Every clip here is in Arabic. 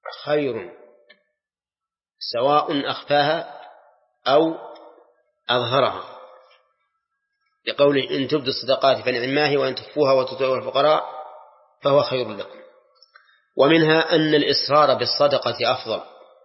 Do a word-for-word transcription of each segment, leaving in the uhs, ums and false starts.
خير سواء أخفاها أو أظهرها، لقول إن تبدوا الصدقات فنعما هي وإن تخفوها وتطيعوا الفقراء فهو خير لكم. ومنها أن الإصرار بالصدقة أفضل،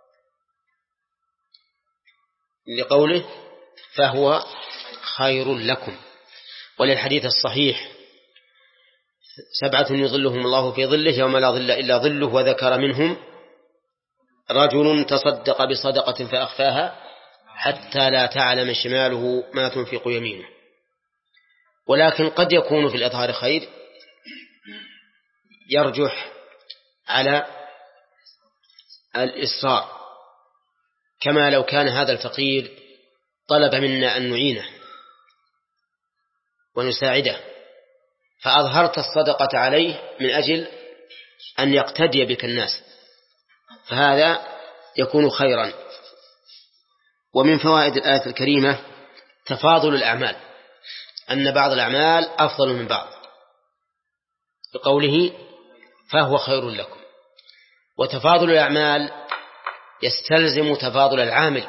لقوله فهو خير لكم، وللحديث الصحيح سبعة يظلهم الله في ظله يوم لا ظل إلا ظله، وذكر منهم رجل تصدق بصدقة فأخفاها حتى لا تعلم شماله ما تنفق يمينه. ولكن قد يكون في الإظهار خير يرجح على الإصرار، كما لو كان هذا الفقير طلب منا أن نعينه ونساعده فأظهرت الصدقة عليه من أجل أن يقتدي بك الناس، فهذا يكون خيرا. ومن فوائد الآية الكريمة تفاضل الأعمال، أن بعض الأعمال أفضل من بعض، بقوله فهو خير لكم. وتفاضل الأعمال يستلزم تفاضل العامل،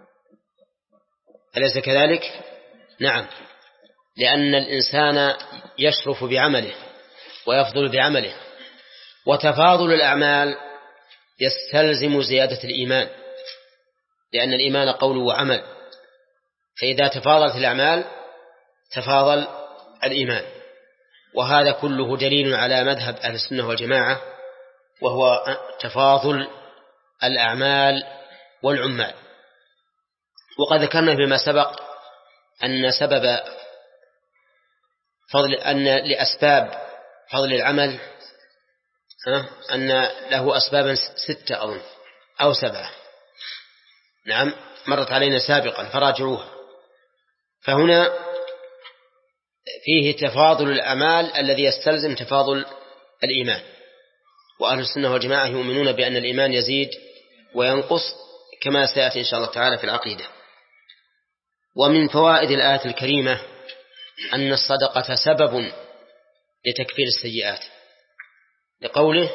أليس كذلك؟ نعم، لأن الإنسان يشرف بعمله ويفضل بعمله. وتفاضل الأعمال يستلزم زيادة الإيمان، لأن الإيمان قول وعمل، فإذا تفاضلت الأعمال تفاضل الإيمان. وهذا كله دليل على مذهب أهل السنة والجماعة، وهو تفاضل الأعمال والعمال. وقد ذكرنا فيما سبق أن سبب فضل أن لأسباب فضل العمل أن له أسبابا ستة أظن أو سبعة، نعم مرت علينا سابقا فراجعوها. فهنا فيه تفاضل الأعمال الذي يستلزم تفاضل الإيمان، وأهل السنة والجماعة يؤمنون بأن الإيمان يزيد وينقص كما سيأتي إن شاء الله تعالى في العقيدة. ومن فوائد الآية الكريمة أن الصدقة سبب لتكفير السيئات، لقوله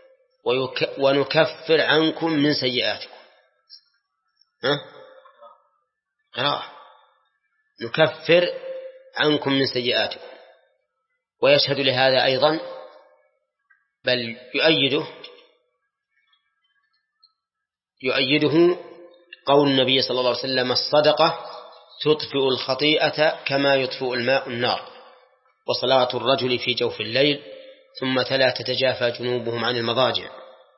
ونكفر عنكم من سيئاتكم. ها؟ قراءة نكفر عنكم من سيئاتكم. ويشهد لهذا أيضا بل يؤيده يؤيده قول النبي صلى الله عليه وسلم الصدقة تطفئ الخطيئة كما يطفئ الماء النار، وصلاة الرجل في جوف الليل، ثم تلا تتجافى جنوبهم عن المضاجع.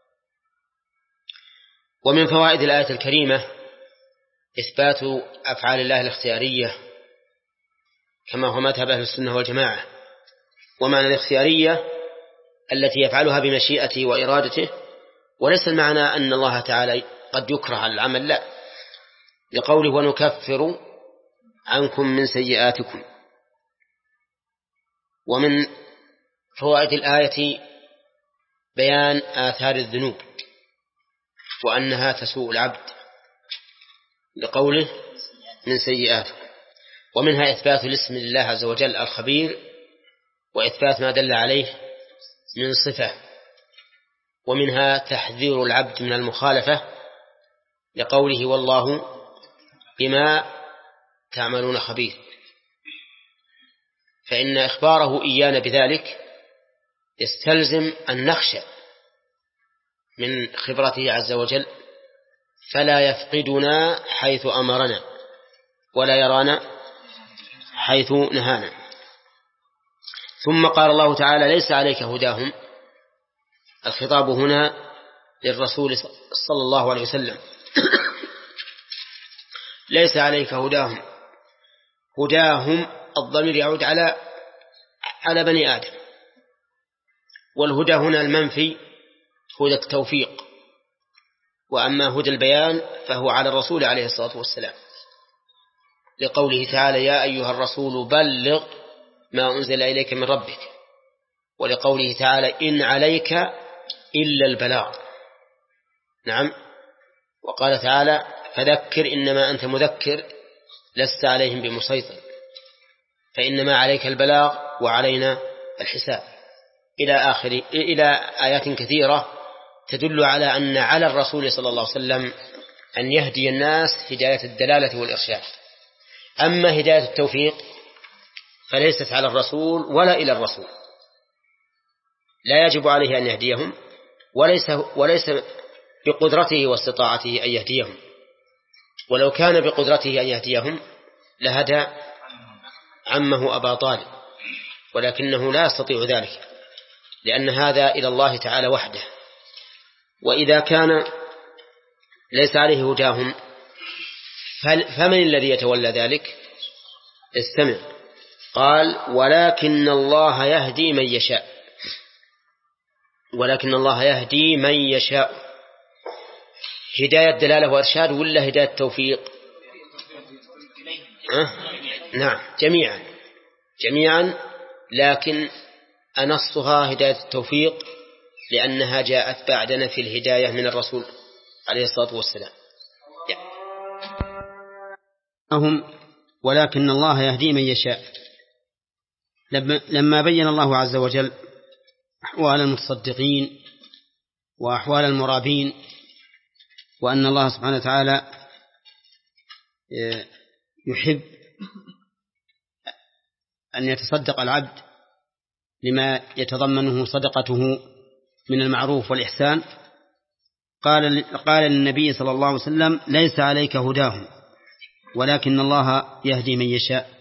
ومن فوائد الآية الكريمة إثبات أفعال الله الاختيارية كما هو مذهب أهل السنة والجماعة. ومعنى الاختيارية التي يفعلها بمشيئته وإرادته، وليس المعنى أن الله تعالى قد يكره على العمل، لا، لقوله ونكفر عنكم من سيئاتكم. ومن فوائد الآية بيان آثار الذنوب وأنها تسوء العبد، لقوله من سيئاته. ومنها إثبات الاسم لله عز وجل الخبير، وإثبات ما دل عليه من صفة. ومنها تحذير العبد من المخالفة، لقوله والله بما تعملون خبير، فإن إخباره إيانا بذلك يستلزم أن نخشى من خبرته عز وجل، فلا يفقدنا حيث أمرنا ولا يرانا حيث نهانا. ثم قال الله تعالى ليس عليك هداهم، الخطاب هنا للرسول صلى الله عليه وسلم ليس عليك هداهم. هداهم الضمير يعود على على بني آدم، والهدى هنا المنفي هدى التوفيق، وأما هدى البيان فهو على الرسول عليه الصلاة والسلام، لقوله تعالى يا أيها الرسول بلغ ما أنزل إليك من ربك، ولقوله تعالى إن عليك إلا البلاغ. نعم. وقال تعالى فذكر إنما أنت مذكر لست عليهم بمسيطر، فإنما عليك البلاغ وعلينا الحساب، إلى آخر إلى آيات كثيرة تدل على أن على الرسول صلى الله عليه وسلم أن يهدي الناس هداية الدلالة والإرشاد. أما هداية التوفيق فليست على الرسول ولا إلى الرسول، لا يجب عليه أن يهديهم، وليس, وليس بقدرته واستطاعته أن يهديهم، ولو كان بقدرته أن يهديهم لهدى عمه أبا طالب، ولكنه لا يستطيع ذلك لأن هذا إلى الله تعالى وحده. وإذا كان ليس عليه هداهم فمن الذي يتولى ذلك؟ استمع، قال ولكن الله يهدي من يشاء، ولكن الله يهدي من يشاء. هداية دلالة وإرشاد ولا هداية توفيق؟ أه؟ نعم جميعا جميعا، لكن أنصها هداية التوفيق لأنها جاءت بعدنا في الهداية من الرسول عليه الصلاة والسلام. هم ولكن الله يهدي من يشاء. لما بين الله عز وجل أحوال المتصدقين وأحوال المرابين، وأن الله سبحانه وتعالى يحب أن يتصدق العبد لما يتضمنه صدقته من المعروف والإحسان، قال قال للنبي صلى الله عليه وسلم ليس عليك هداهم ولكن الله يهدي من يشاء.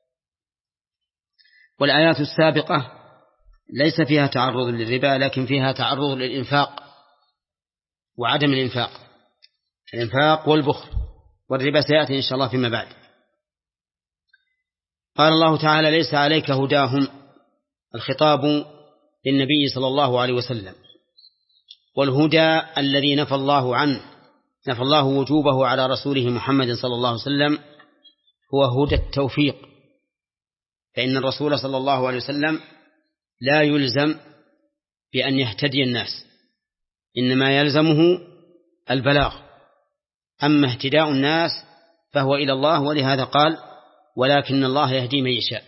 والآيات السابقة ليس فيها تعرض للربا، لكن فيها تعرض للإنفاق وعدم الإنفاق، الإنفاق والبخل، والربا سيأتي إن شاء الله فيما بعد. قال الله تعالى ليس عليك هداهم، الخطاب للنبي صلى الله عليه وسلم، والهدى الذي نفى الله عنه نفى الله وجوبه على رسوله محمد صلى الله عليه وسلم هو هدى التوفيق، فإن الرسول صلى الله عليه وسلم لا يلزم بأن يهتدي الناس، إنما يلزمه البلاغ، أما اهتداء الناس فهو إلى الله، ولهذا قال ولكن الله يهدي من يشاء.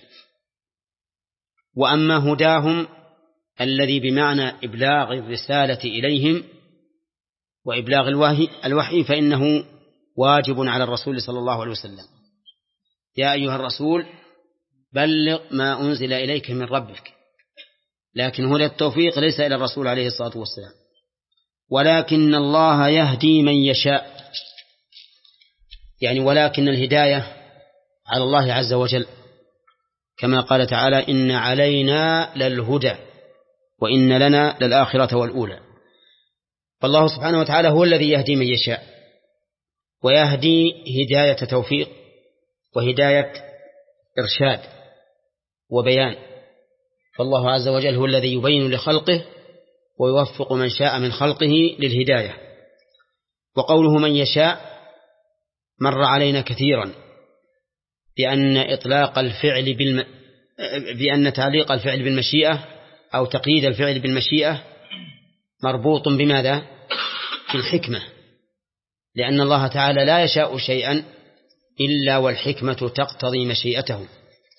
وأما هداهم الذي بمعنى إبلاغ الرسالة إليهم وإبلاغ الوحي, الوحي فإنه واجب على الرسول صلى الله عليه وسلم. يا أيها الرسول بلغ ما أنزل إليك من ربك، لكن هدى التوفيق ليس إلى الرسول عليه الصلاة والسلام. ولكن الله يهدي من يشاء، يعني ولكن الهداية على الله عز وجل، كما قال تعالى إن علينا للهدى وإن لنا للآخرة والأولى. فالله سبحانه وتعالى هو الذي يهدي من يشاء، ويهدي هداية توفيق وهداية إرشاد وبيان، فالله عز وجل هو الذي يبين لخلقه ويوفق من شاء من خلقه للهداية. وقوله من يشاء مر علينا كثيرا بأن إطلاق الفعل بالم... بأن تعليق الفعل بالمشيئة أو تقييد الفعل بالمشيئة مربوط بماذا؟ في الحكمة، لأن الله تعالى لا يشاء شيئا إلا والحكمة تقتضي مشيئته.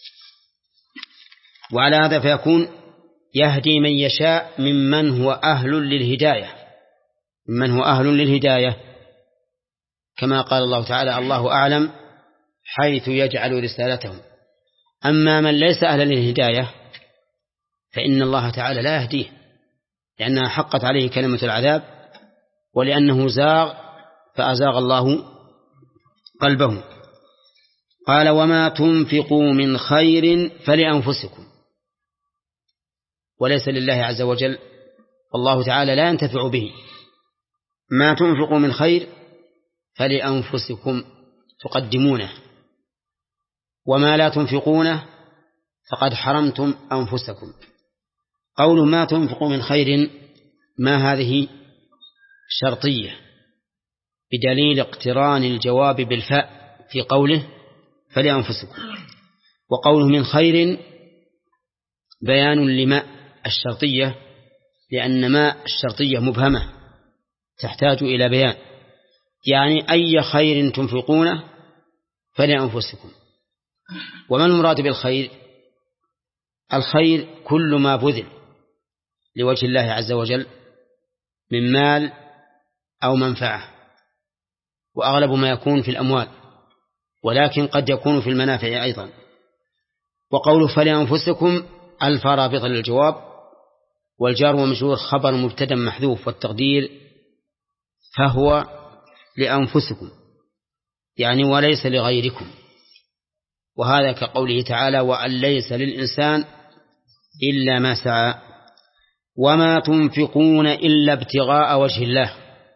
وعلى هذا فيكون يهدي من يشاء ممن هو أهل للهداية، ممن هو أهل للهداية، كما قال الله تعالى الله أعلم حيث يجعل رسالته. أما من ليس أهلا للهداية فإن الله تعالى لا يهديه، لأنها حقت عليه كلمة العذاب، ولأنه زاغ فأزاغ الله قلبه. قال وما تنفقوا من خير فلأنفسكم، وليس لله عز وجل، والله تعالى لا ينتفع به. ما تنفقوا من خير فلأنفسكم تقدمونه، وما لا تنفقونه فقد حرمتم أنفسكم. قول ما تنفقوا من خير ما هذه شرطية بدليل اقتران الجواب بالفاء في قوله فلأنفسكم، وقوله من خير بيان لما الشرطية، لأن ما الشرطية مبهمة تحتاج إلى بيان، يعني أي خير تنفقونه فلأنفسكم. وما المراد بالخير؟ الخير كل ما بذل لوجه الله عز وجل من مال أو منفعة، وأغلب ما يكون في الأموال، ولكن قد يكون في المنافع أيضا. وقوله فلأنفسكم ألف رابط للجواب، والجار ومجرور خبر مبتدأ محذوف، والتقدير فهو لأنفسكم يعني وليس لغيركم. وهذا كقوله تعالى وأن ليس للإنسان إلا ما سعى وما تنفقون إلا ابتغاء وجه الله،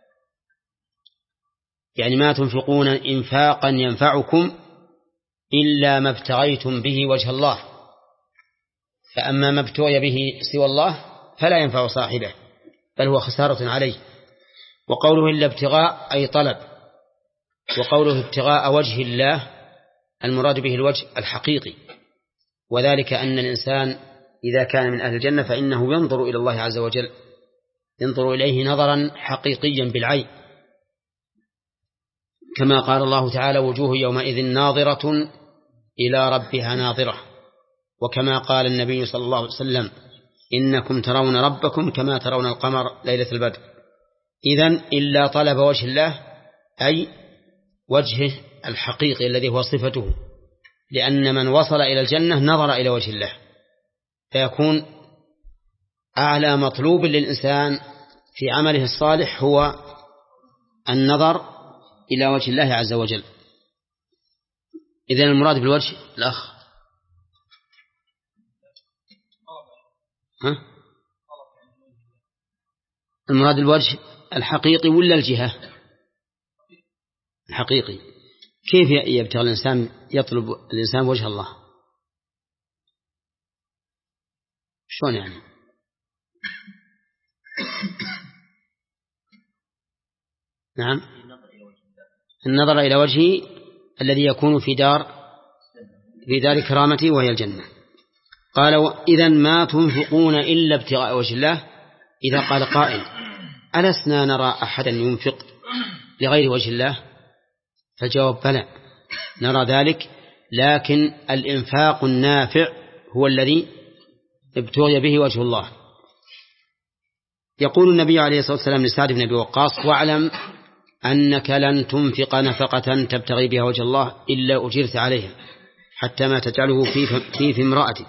يعني ما تنفقون إنفاقا ينفعكم إلا ما ابتغيتم به وجه الله، فأما ما ابتغي به سوى الله فلا ينفع صاحبه بل هو خسارة عليه. وقوله إلا ابتغاء أي طلب، وقوله ابتغاء وجه الله المراد به الوجه الحقيقي، وذلك أن الإنسان إذا كان من أهل الجنة فإنه ينظر إلى الله عز وجل، ينظر إليه نظرا حقيقيا بالعين، كما قال الله تعالى وجوه يومئذ ناظرة إلى ربها ناظرة، وكما قال النبي صلى الله عليه وسلم إنكم ترون ربكم كما ترون القمر ليلة البدر. إذن إلا طلب وجه الله أي وجهه الحقيقي الذي هو صفته، لأن من وصل إلى الجنة نظر إلى وجه الله، فيكون أعلى مطلوب للإنسان في عمله الصالح هو النظر إلى وجه الله عز وجل. إذن المراد بالوجه الأخ ها؟ المراد الوجه الحقيقي ولا الجهة الحقيقي؟ كيف يبتغي الإنسان يطلب الإنسان وجه الله؟ شلون يعني؟ نعم النظر إلى وجهه الذي يكون في دار في دار كرامته وهي الجنة. قال إذن ما تنفقون إلا ابتغاء وجه الله. إذا قال قائل ألسنا نرى أحدا ينفق لغير وجه الله؟ فالجواب بلى نرى ذلك، لكن الإنفاق النافع هو الذي ابتغي به وجه الله. يقول النبي عليه الصلاة والسلام لسعد بن أبي وقاص واعلم أنك لن تنفق نفقة تبتغي بها وجه الله إلا أجرت عليها حتى ما تجعله في في امرأتك،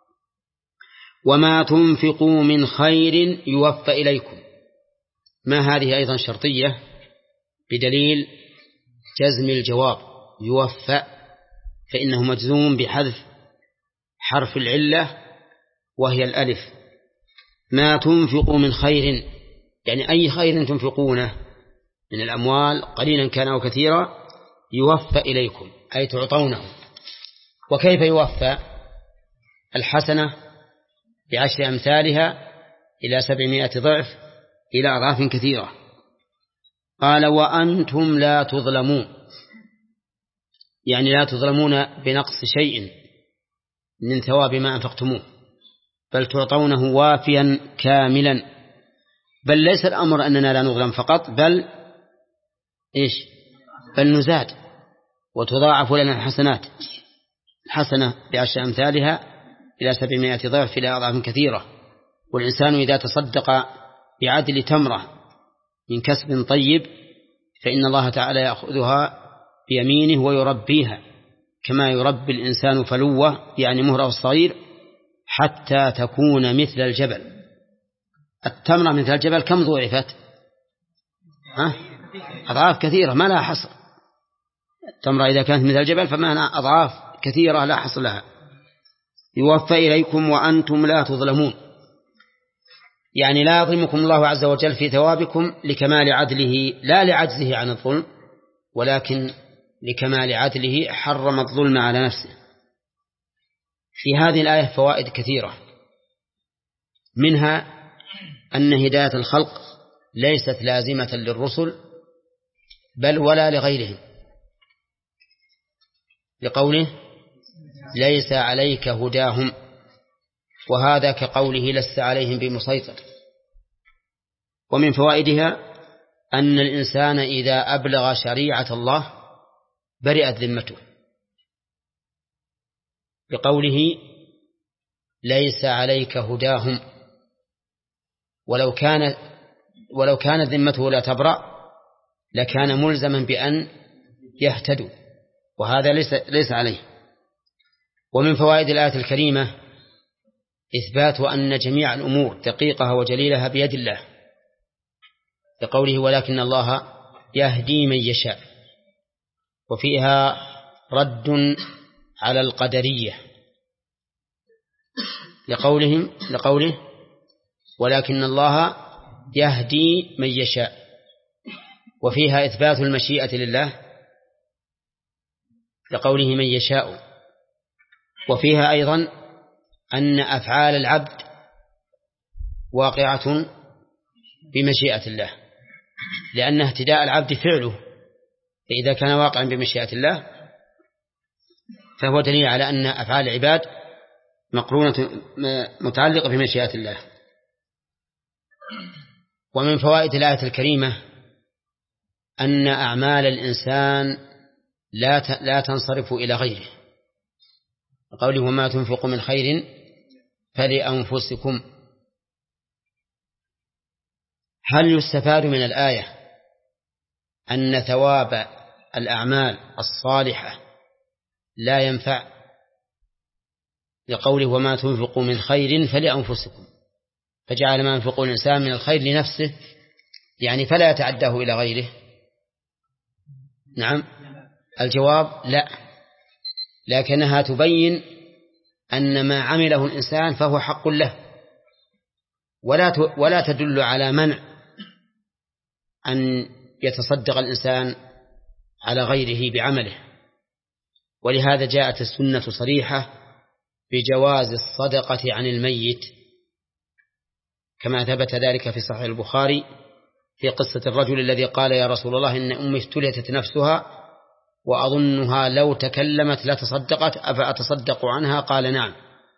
وما تنفقوا من خير يوفى إليكم. ما هذه أيضا شرطية بدليل جزم الجواب يوفى، فإنه مجزوم بحذف حرف العلة وهي الألف. ما تنفقوا من خير يعني أي خير تنفقونه من الأموال قليلا كان أو كثيرا يوفى إليكم أي تعطونه. وكيف يوفى؟ الحسنة بعشر أمثالها إلى سبعمائة ضعف إلى أضعاف كثيرة. قال وأنتم لا تظلمون يعني لا تظلمون بنقص شيء من ثواب ما أنفقتموه، بل تعطونه وافيا كاملا. بل ليس الأمر أننا لا نظلم فقط، بل إيش بل نزاد وتضاعف لنا الحسنات، الحسنة بعشر أمثالها إلى سبعمائة ضعف إلى أضعاف كثيرة. والإنسان إذا تصدق بعدل تمرة من كسب طيب فإن الله تعالى يأخذها بيمينه ويربيها كما يربي الإنسان فلوة يعني مهره الصغير حتى تكون مثل الجبل. التمرة مثل الجبل كم ضعفت؟ ها؟ أضعاف كثيرة ما لها حصر. التمرة إذا كانت مثل الجبل فمعنى أضعاف كثيرة لا حصر لها. يوفى إليكم وأنتم لا تظلمون يعني لا يظلمكم الله عز وجل في ثوابكم لكمال عدله لا لعجزه عن الظلم، ولكن لكمال عدله حرم الظلم على نفسه. في هذه الآية فوائد كثيرة، منها أن هداية الخلق ليست لازمة للرسل بل ولا لغيرهم، لقوله ليس عليك هداهم، وهذا كقوله لست عليهم بمسيطر. ومن فوائدها أن الإنسان إذا أبلغ شريعة الله برئت ذمته، بقوله ليس عليك هداهم. ولو كان ولو كانت ذمته لا تبرأ لكان ملزما بأن يهتدوا، وهذا ليس, ليس عليه. ومن فوائد الآية الكريمة إثبات أن جميع الأمور دقيقها وجليلها بيد الله، لقوله ولكن الله يهدي من يشاء. وفيها رد على القدرية لقولهم لقوله ولكن الله يهدي من يشاء. وفيها إثبات المشيئة لله لقوله من يشاء. وفيها أيضا أن أفعال العبد واقعة بمشيئة الله، لأن اهتداء العبد فعله، فإذا كان واقعا بمشيئة الله فهو دليل على أن أفعال العباد مقرونة متعلقة بمشيئة الله. ومن فوائد الآية الكريمة أن أعمال الإنسان لا لا تنصرف إلى غيره، قوله وما تنفقوا من خير فلأنفسكم. هل يستفاد من الآية أن ثواب الأعمال الصالحة لا ينفع، لقوله وما تنفقوا من خير فلأنفسكم، فجعل ما ينفقه الإنسان من الخير لنفسه، يعني فلا يتعداه إلى غيره؟ نعم، الجواب لا، لكنها تبين أن ما عمله الإنسان فهو حق له، ولا ولا تدل على منع أن يتصدق الإنسان على غيره بعمله. ولهذا جاءت السنة صريحة بجواز الصدقة عن الميت، كما ثبت ذلك في صحيح البخاري في قصة الرجل الذي قال يا رسول الله إن أمي افتلتت نفسها وأظنها لو تكلمت لتصدقت أفأتصدق عنها؟ قال نعم.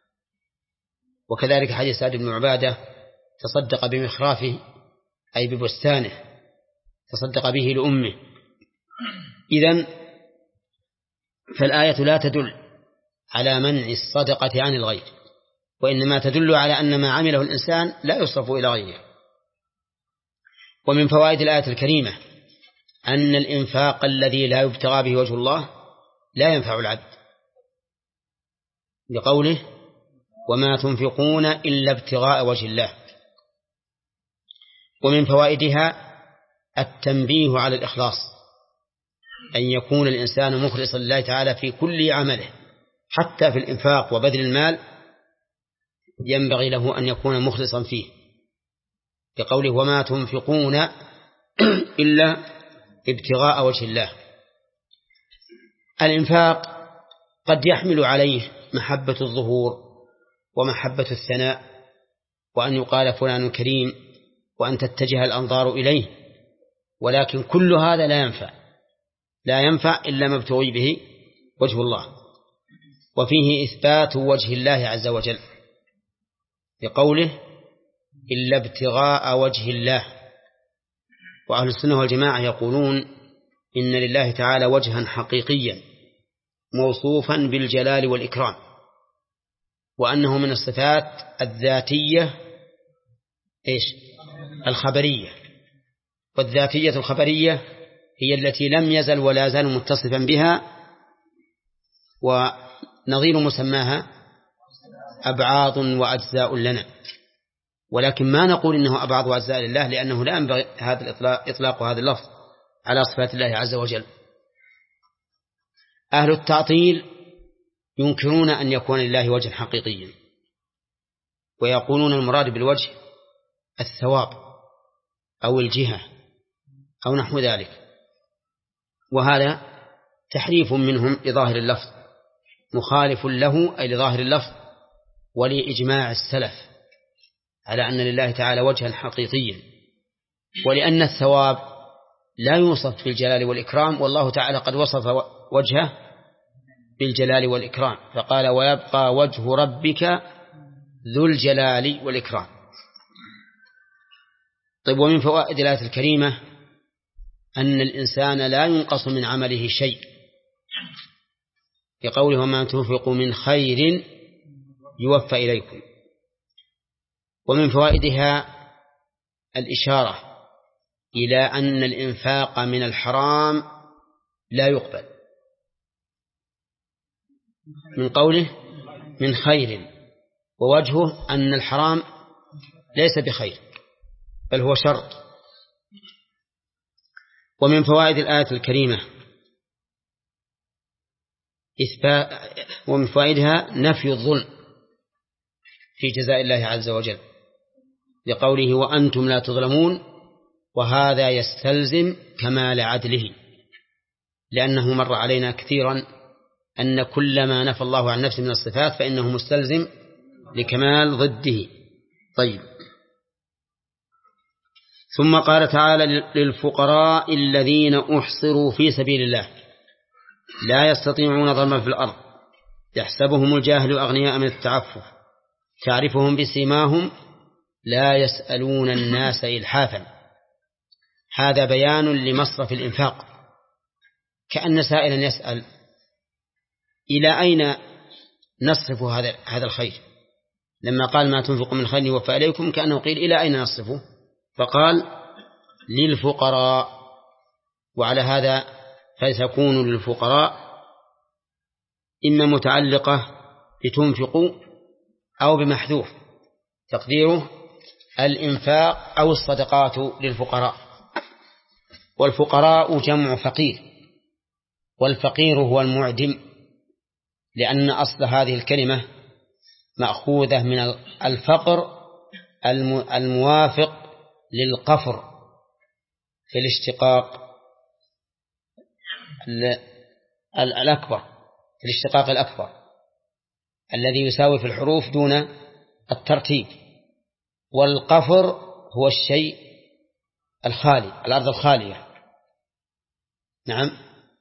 وكذلك حديث سعد بن عبادة تصدق بمخرافه أي ببستانه، تصدق به لأمه. إذن فالآية لا تدل على منع الصدقة عن الغير، وإنما تدل على أن ما عمله الإنسان لا يصرف إلى غيره. ومن فوائد الآية الكريمة أن الإنفاق الذي لا يبتغى به وجه الله لا ينفع العبد، لقوله وما تنفقون إلا ابتغاء وجه الله. ومن فوائدها التنبيه على الإخلاص، أن يكون الإنسان مخلصا لله تعالى في كل عمله، حتى في الإنفاق وبذل المال ينبغي له أن يكون مخلصا فيه، لقوله وما تنفقون إلا ابتغاء وجه الله. الإنفاق قد يحمل عليه محبة الظهور ومحبة الثناء، وأن يقال فلان كريم وأن تتجه الأنظار إليه، ولكن كل هذا لا ينفع لا ينفع إلا ما ابتغي به وجه الله. وفيه إثبات وجه الله عز وجل لقوله إلا ابتغاء وجه الله. وأهل السنة والجماعة يقولون إن لله تعالى وجها حقيقيا موصوفا بالجلال والإكرام، وأنه من الصفات الذاتية إيش الخبرية، والذاتية الخبرية هي التي لم يزل ولا زال متصفا بها، ونظير مسماها أبعاض وأجزاء لنا، ولكن ما نقول إنه أبعاض وأجزاء لله، لأنه لا ينبغي هذا الإطلاق إطلاق هذا اللفظ على صفات الله عز وجل. أهل التعطيل ينكرون أن يكون لله وجه حقيقي، ويقولون المراد بالوجه الثواب أو الجهة أو نحو ذلك، وهذا تحريف منهم لظاهر اللفظ، مخالف له أي لظاهر اللفظ ولإجماع السلف على أن لله تعالى وجها حقيقيا، ولأن الثواب لا يوصف بالجلال والإكرام، والله تعالى قد وصف وجهه بالجلال والإكرام، فقال ويبقى وجه ربك ذو الجلال والإكرام. طيب، ومن فوائد الآية الكريمة أن الإنسان لا ينقص من عمله شيء، لقوله وما تنفقوا من خير يوفى إليكم. ومن فوائدها الإشارة إلى أن الإنفاق من الحرام لا يقبل، من قوله من خير، ووجهه أن الحرام ليس بخير بل هو شر. ومن فوائد الآية الكريمة إثبات، ومن فوائدها نفي الظلم في جزاء الله عز وجل لقوله وأنتم لا تظلمون، وهذا يستلزم كمال عدله، لأنه مر علينا كثيرا أن كل ما نفى الله عن نفسه من الصفات فإنه مستلزم لكمال ضده. طيب، ثم قال تعالى للفقراء الذين أحصروا في سبيل الله لا يستطيعون ضربا في الأرض يحسبهم الجاهل أغنياء من التعفف تعرفهم بسيماهم لا يسألون الناس إلحافا. هذا بيان لمصرف الإنفاق، كأن سائلا يسأل إلى أين نصرف هذا هذا الخير؟ لما قال ما تنفق من خير يوفى إليكم كأنه قيل إلى أين نصرفه؟ فقال للفقراء. وعلى هذا فتكون للفقراء إما متعلقة بتنفقوا أو بمحذوف تقديره الإنفاق أو الصدقات للفقراء. والفقراء جمع فقير، والفقير هو المعدم، لأن أصل هذه الكلمة مأخوذة من الفقر الموافق للقفر في الاشتقاق الأكبر، في الاشتقاق الأكبر الذي يساوي في الحروف دون الترتيب. والقفر هو الشيء الخالي، الأرض الخالية. نعم.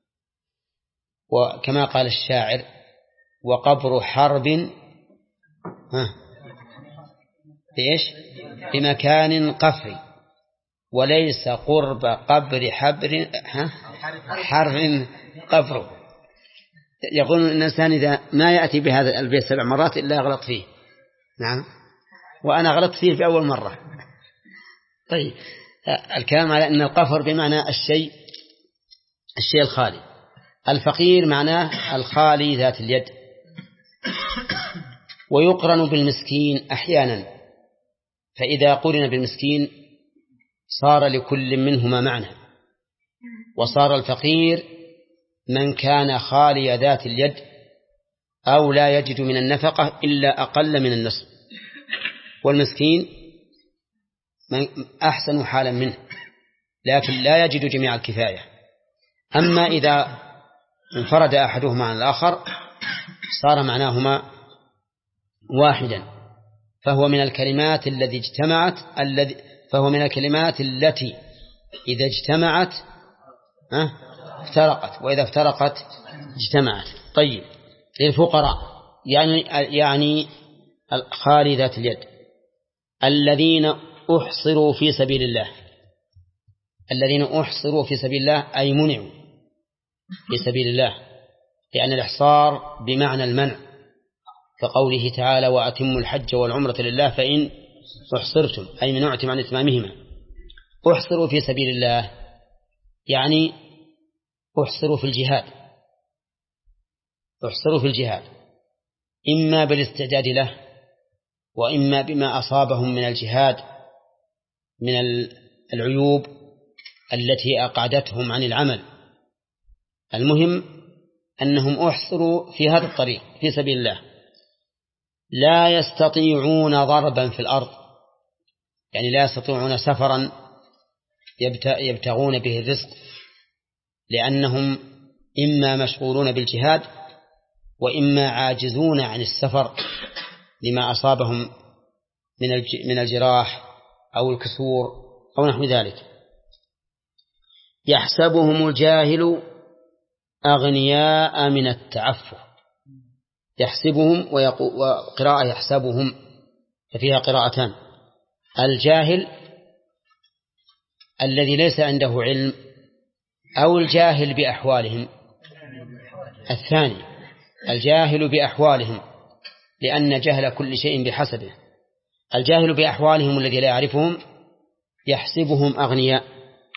وكما قال الشاعر وقبر حرب ها إيش بمكان قفري وليس قرب قبر حبر ها حرب قبره. يقول الإنسان إذا ما يأتي بهذا البيت سبع مرات إلا غلط فيه. نعم، وأنا غلطت فيه في أول مرة. طيب، الكلام على أن القفر بمعنى الشيء الشيء الخالي، الفقير معناه الخالي ذات اليد. ويقرن بالمسكين أحيانا، فإذا قرن بالمسكين صار لكل منهما معنى، وصار الفقير من كان خالي ذات اليد أو لا يجد من النفقة إلا أقل من النصف، والمسكين من أحسن حالا منه لكن لا يجد جميع الكفاية. أما إذا انفرد أحدهما عن الآخر صار معناهما واحدا، فهو من الكلمات التي اجتمعت الذي فهو من الكلمات التي إذا اجتمعت ها افترقت، وإذا افترقت اجتمعت. طيب، للفقراء يعني يعني الخالي ذات اليد الذين أحصروا في سبيل الله. الذين أحصروا في سبيل الله أي منعوا في سبيل الله، لأن الإحصار بمعنى المنع، كقوله تعالى وأتموا الحج والعمرة لله فإن أحصرتم أي منعتم عن إتمامهما. أحصروا في سبيل الله يعني أحصروا في الجهاد، أحصروا في الجهاد إما بالاستعداد له وإما بما أصابهم من الجهاد من العيوب التي أقعدتهم عن العمل. المهم أنهم أحصروا في هذا الطريق في سبيل الله لا يستطيعون ضربا في الأرض، يعني لا يستطيعون سفرا يبتغون به الرزق، لأنهم إما مشغولون بالجهاد وإما عاجزون عن السفر لما أصابهم من الجراح أو الكسور أو نحو ذلك. يحسبهم الجاهل أغنياء من التعفف، يحسبهم وقراءة يحسبهم، ففيها قراءتان: الجاهل الذي ليس عنده علم، أو الجاهل بأحوالهم. الثاني الجاهل بأحوالهم، لأن جهل كل شيء بحسبه. الجاهل بأحوالهم الذي لا يعرفهم يحسبهم أغنياء،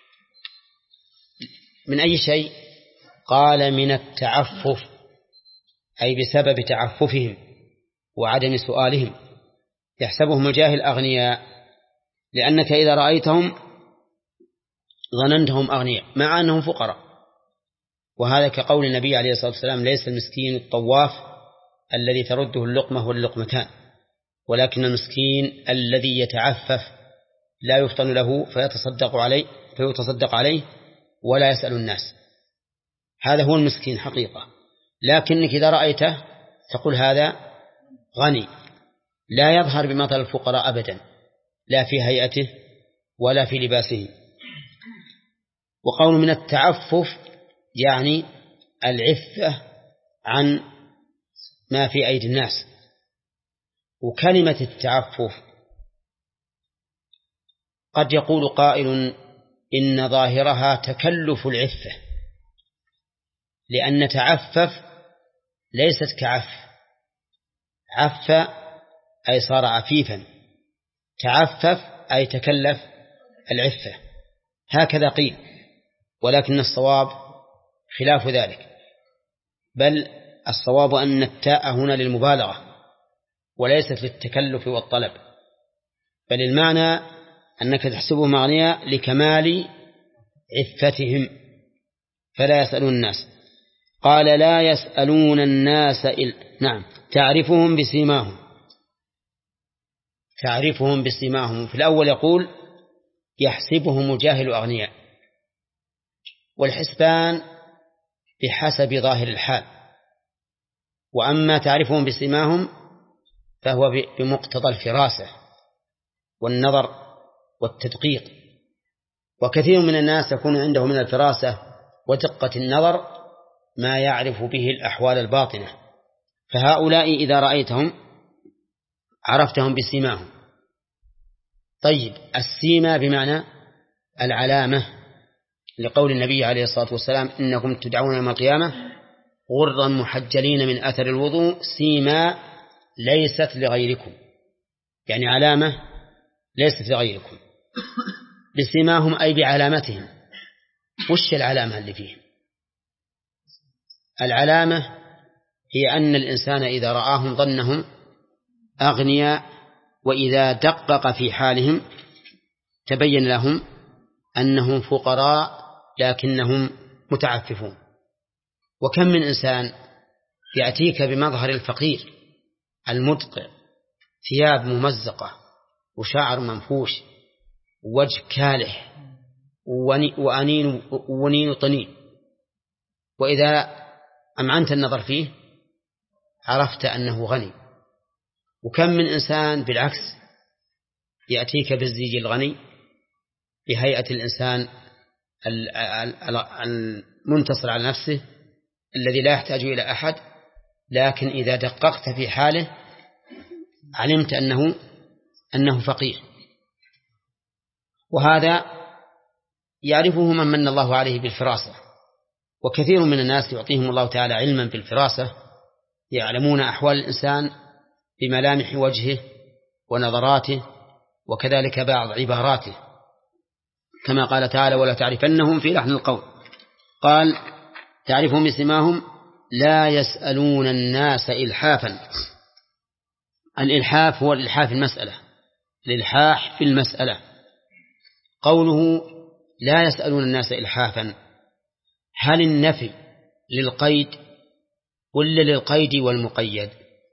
من أي شيء؟ قال من التعفف، أي بسبب تعففهم وعدم سؤالهم. يحسبهم الجاهل أغنياء، لأنك إذا رأيتهم ظننتهم أغنياء مع أنهم فقراء. وهذا كقول النبي عليه الصلاة والسلام: ليس المسكين الطواف الذي ترده اللقمة واللقمتان، ولكن المسكين الذي يتعفف لا يفطن له فيتصدق عليه فيتصدق عليه ولا يسأل الناس. هذا هو المسكين حقيقة. لكنك إذا رأيته تقول هذا غني، لا يظهر بمثل الفقراء أبدا، لا في هيئته ولا في لباسه. وقول من التعفف يعني العفة عن ما في أيدي الناس. وكلمة التعفف قد يقول قائل إن ظاهرها تكلف العفة، لأن تعفف ليست كعف. عف أي صار عفيفا، تعفف أي تكلف العفة، هكذا قيل. ولكن الصواب خلاف ذلك، بل الصواب أن التاء هنا للمبالغة وليست للتكلف والطلب، بل المعنى أنك تحسبهم أغنياء لكمال عفتهم فلا يسألون الناس. قال لا يسألون الناس إل... نعم تعرفهم بسيماهم، تعرفهم بسيماهم. في الأول يقول يحسبهم الجاهل أغنياء، والحسبان بحسب ظاهر الحال، وأما تعرفهم بسيماهم فهو بمقتضى الفراسة والنظر والتدقيق. وكثير من الناس يكون عنده من الفراسة ودقة النظر ما يعرف به الأحوال الباطنة، فهؤلاء إذا رأيتهم عرفتهم بسيماهم. طيب، السيما بمعنى العلامة، لقول النبي عليه الصلاة والسلام: إنكم تدعون يوم القيامة غرا محجلين من أثر الوضوء سيما ليست لغيركم، يعني علامة ليست لغيركم. بسيماهم أي بعلامتهم. وش العلامة اللي فيهم؟ العلامة هي أن الإنسان إذا رآهم ظنهم أغنياء، وإذا دقق في حالهم تبين لهم أنهم فقراء لكنهم متعففون. وكم من إنسان يأتيك بمظهر الفقير المدقع، ثياب ممزقة وشعر منفوش ووجه كالح وأنين ونين طنين، وإذا أمعنت النظر فيه عرفت أنه غني. وكم من إنسان بالعكس يأتيك بالزيج الغني بهيئة الإنسان المنتصر على نفسه الذي لا يحتاج إلى أحد، لكن إذا دققت في حاله علمت أنه أنه فقير. وهذا يعرفه من من الله عليه بالفراسة. وكثير من الناس يعطيهم الله تعالى علما بالفراسة، يعلمون أحوال الإنسان بملامح وجهه ونظراته وكذلك بعض عباراته، كما قال تعالى: ولا تعرفنهم في لحن القول. قال تعرفهم بسماهم لا يسألون الناس إلحافا. الإلحاف هو الإلحاف في المسألة، الإلحاح في المسألة. قوله لا يسألون الناس إلحافا، هل النفي للقيد ولا للقيد والمقيد؟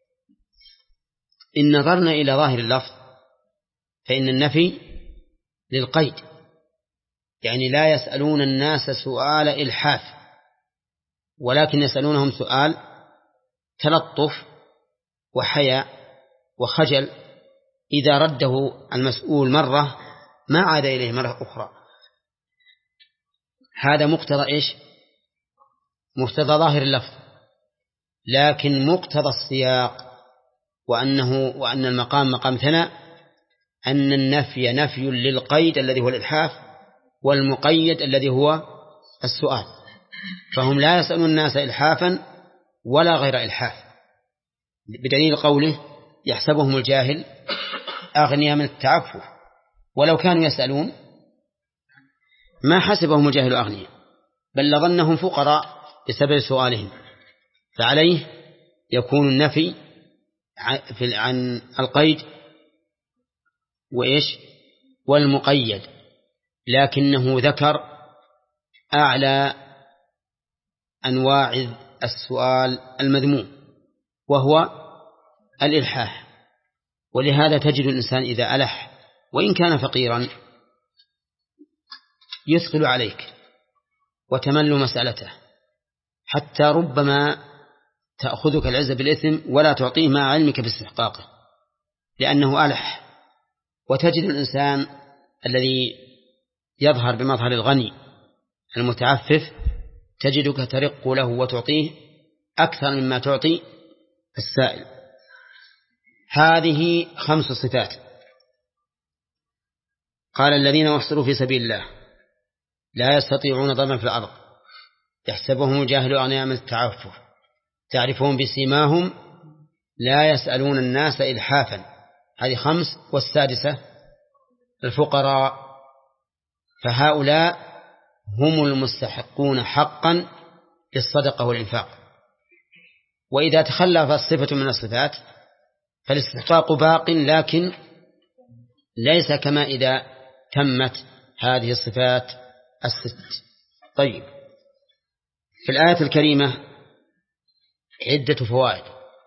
إن نظرنا إلى ظاهر اللفظ فإن النفي للقيد، يعني لا يسألون الناس سؤال إلحاف، ولكن يسألونهم سؤال تلطف وحياء وخجل. إذا رده المسؤول مرة ما عاد إليه مرة أخرى. هذا مقتضى إيش؟ مقتضى ظاهر اللفظ. لكن مقتضى السياق وأنه وأن المقام مقام ثناء، أن النفي نفي للقيد الذي هو الإلحاف، والمقيد الذي هو السؤال. فهم لا يسألون الناس إلحافا ولا غير إلحاف، بدليل قوله يحسبهم الجاهل أغنياء من التعفف. ولو كانوا يسألون ما حسبهم الجاهل أغنياء، بل لظنهم فقراء بسبب سؤالهم، فعليه يكون النفي عن القيد وإيش والمقيد، لكنه ذكر أعلى أنواع السؤال المذموم وهو الإلحاح. ولهذا تجد الإنسان إذا ألح وإن كان فقيرا يثقل عليك وتمل مسألته، حتى ربما تأخذك العزة بالإثم ولا تعطيه مع علمك باستحقاقه لأنه ألح. وتجد الإنسان الذي يظهر بمظهر الغني المتعفف تجدك ترق له وتعطيه أكثر مما تعطي السائل. هذه خمس صفات. قال الذين احصروا في سبيل الله لا يستطيعون ضربا في الأرض يحسبهم الجاهل أغنياء من التعفف تعرفهم بسيماهم لا يسألون الناس إلحافا. هذه خمس. والسادسة الفقراء، فهؤلاء هم المستحقون حقا للصدقة والإنفاق. وإذا تخلف الصفة من الصفات فالاستحقاق باق، لكن ليس كما إذا تمت هذه الصفات الست. طيب، في الآية الكريمة عدة فوائد.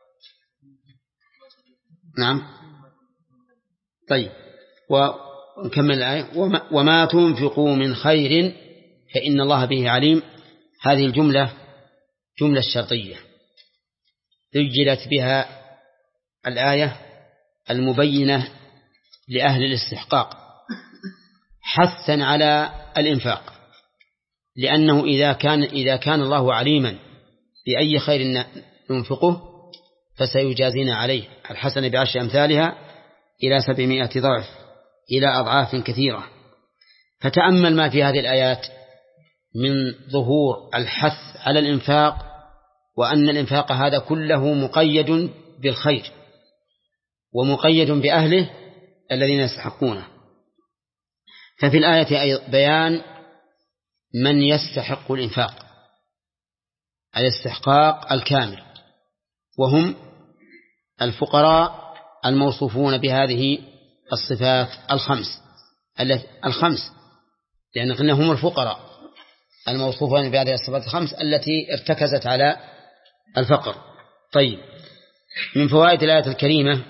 نعم. طيب، ونكمل الآية. وما, وما تنفقوا من خير فإن الله به عليم. هذه الجملة جملة شرطية ذجلت بها الآية المبينة لأهل الاستحقاق حثا على الإنفاق، لأنه إذا كان إذا كان الله عليما بأي خير ننفقه فسيجازينا عليه. الحسنة بعشر أمثالها إلى سبعمائة ضعف إلى أضعاف كثيرة. فتأمل ما في هذه الآيات من ظهور الحث على الإنفاق، وأن الإنفاق هذا كله مقيد بالخير ومقيد بأهله الذين يستحقونه. ففي الآية بيان من يستحق الإنفاق الاستحقاق الكامل، وهم الفقراء الموصوفون بهذه الصفات الخمس الخمس لأن قلنا هم الفقراء الموصوفون بهذه الصفات الخمس التي ارتكزت على الفقر. طيب، من فوائد الآية الكريمة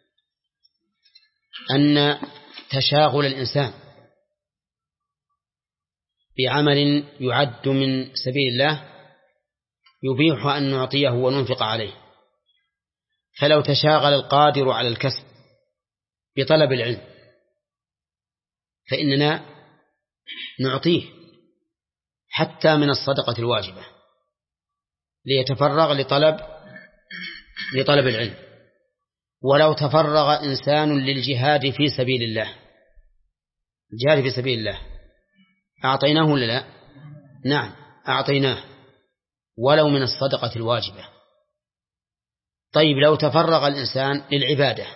أن تشاغل الإنسان بعمل يعد من سبيل الله يبيح أن نعطيه وننفق عليه. فلو تشاغل القادر على الكسب بطلب العلم فإننا نعطيه حتى من الصدقة الواجبة ليتفرغ لطلب لطلب العلم. ولو تفرغ إنسان للجهاد في سبيل الله الجهاد في سبيل الله أعطيناه ولا لا؟ نعم أعطيناه، ولو من الصدقة الواجبة. طيب، لو تفرغ الإنسان للعبادة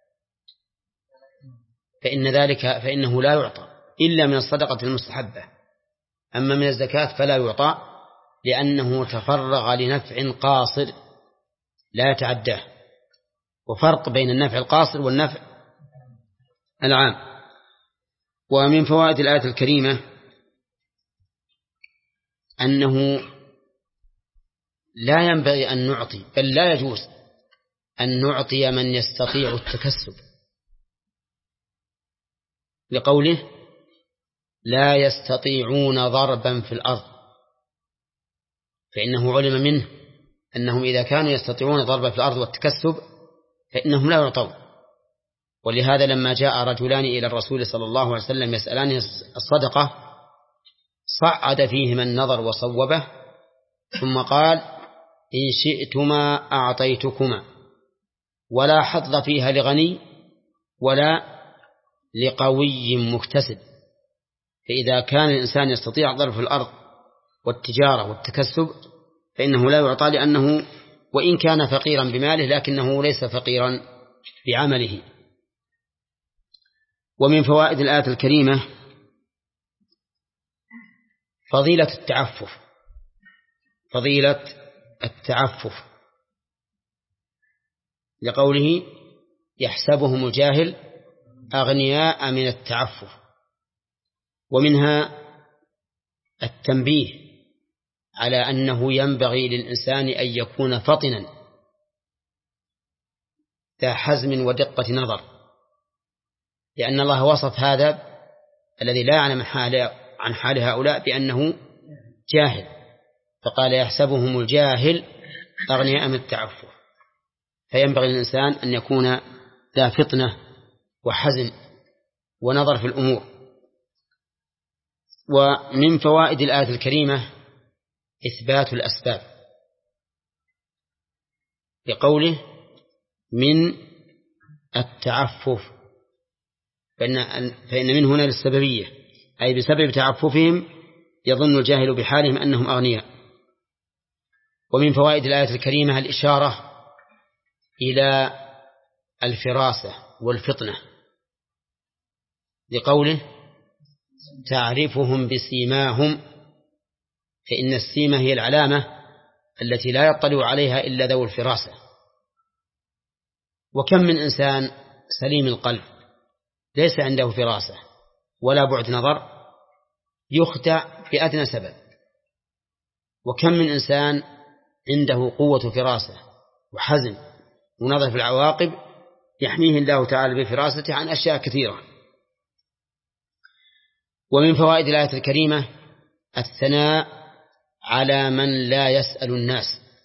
فإن ذلك فإنه لا يعطى إلا من الصدقة المستحبة، أما من الزكاة فلا يعطى لأنه تفرغ لنفع قاصر لا يتعداه. وفرق بين النفع القاصر والنفع العام. ومن فوائد الآية الكريمة أنه لا ينبغي أن نعطي، بل لا يجوز أن نعطي من يستطيع التكسب، لقوله لا يستطيعون ضربا في الأرض، فإنه علم منه أنهم إذا كانوا يستطيعون ضربا في الأرض والتكسب فإنهم لا يعطون. ولهذا لما جاء رجلان إلى الرسول صلى الله عليه وسلم يسألان الصدقة صعد فيهما النظر وصوبه، ثم قال إن شئتما أعطيتكما ولا حظ فيها لغني ولا لقوي مكتسب. فإذا كان الإنسان يستطيع ضرب في الأرض والتجارة والتكسب فإنه لا يعطى، لأنه وإن كان فقيرا بماله لكنه ليس فقيرا بعمله. ومن فوائد الآية الكريمة فضيلة التعفف فضيلة التعفف لقوله يحسبهم الجاهل أغنياء من التعفف. ومنها التنبيه على أنه ينبغي للإنسان أن يكون فطنا ذا حزم ودقة نظر، لأن الله وصف هذا الذي لا يعلم عن حال هؤلاء بأنه جاهل، فقال يحسبهم الجاهل أغنياء من التعفف. فينبغي للإنسان أن يكون ذا فطنة وحزم ونظر في الأمور. ومن فوائد الآية الكريمة إثبات الأسباب بقوله من التعفف، فإن, فإن من هنا للسببية، أي بسبب تعففهم يظن الجاهل بحالهم أنهم أغنياء. ومن فوائد الآية الكريمة الإشارة إلى الفراسة والفطنة لقوله تعرفهم بسيماهم، فإن السيمة هي العلامة التي لا يطلع عليها إلا ذو الفراسة. وكم من إنسان سليم القلب ليس عنده فراسة ولا بعد نظر يخدع بأدنى سبب، وكم من إنسان عنده قوة فراسة وحزم ونظر في العواقب يحميه الله تعالى بفراسته عن أشياء كثيرة. ومن فوائد الآية الكريمة الثناء على من لا يسأل الناس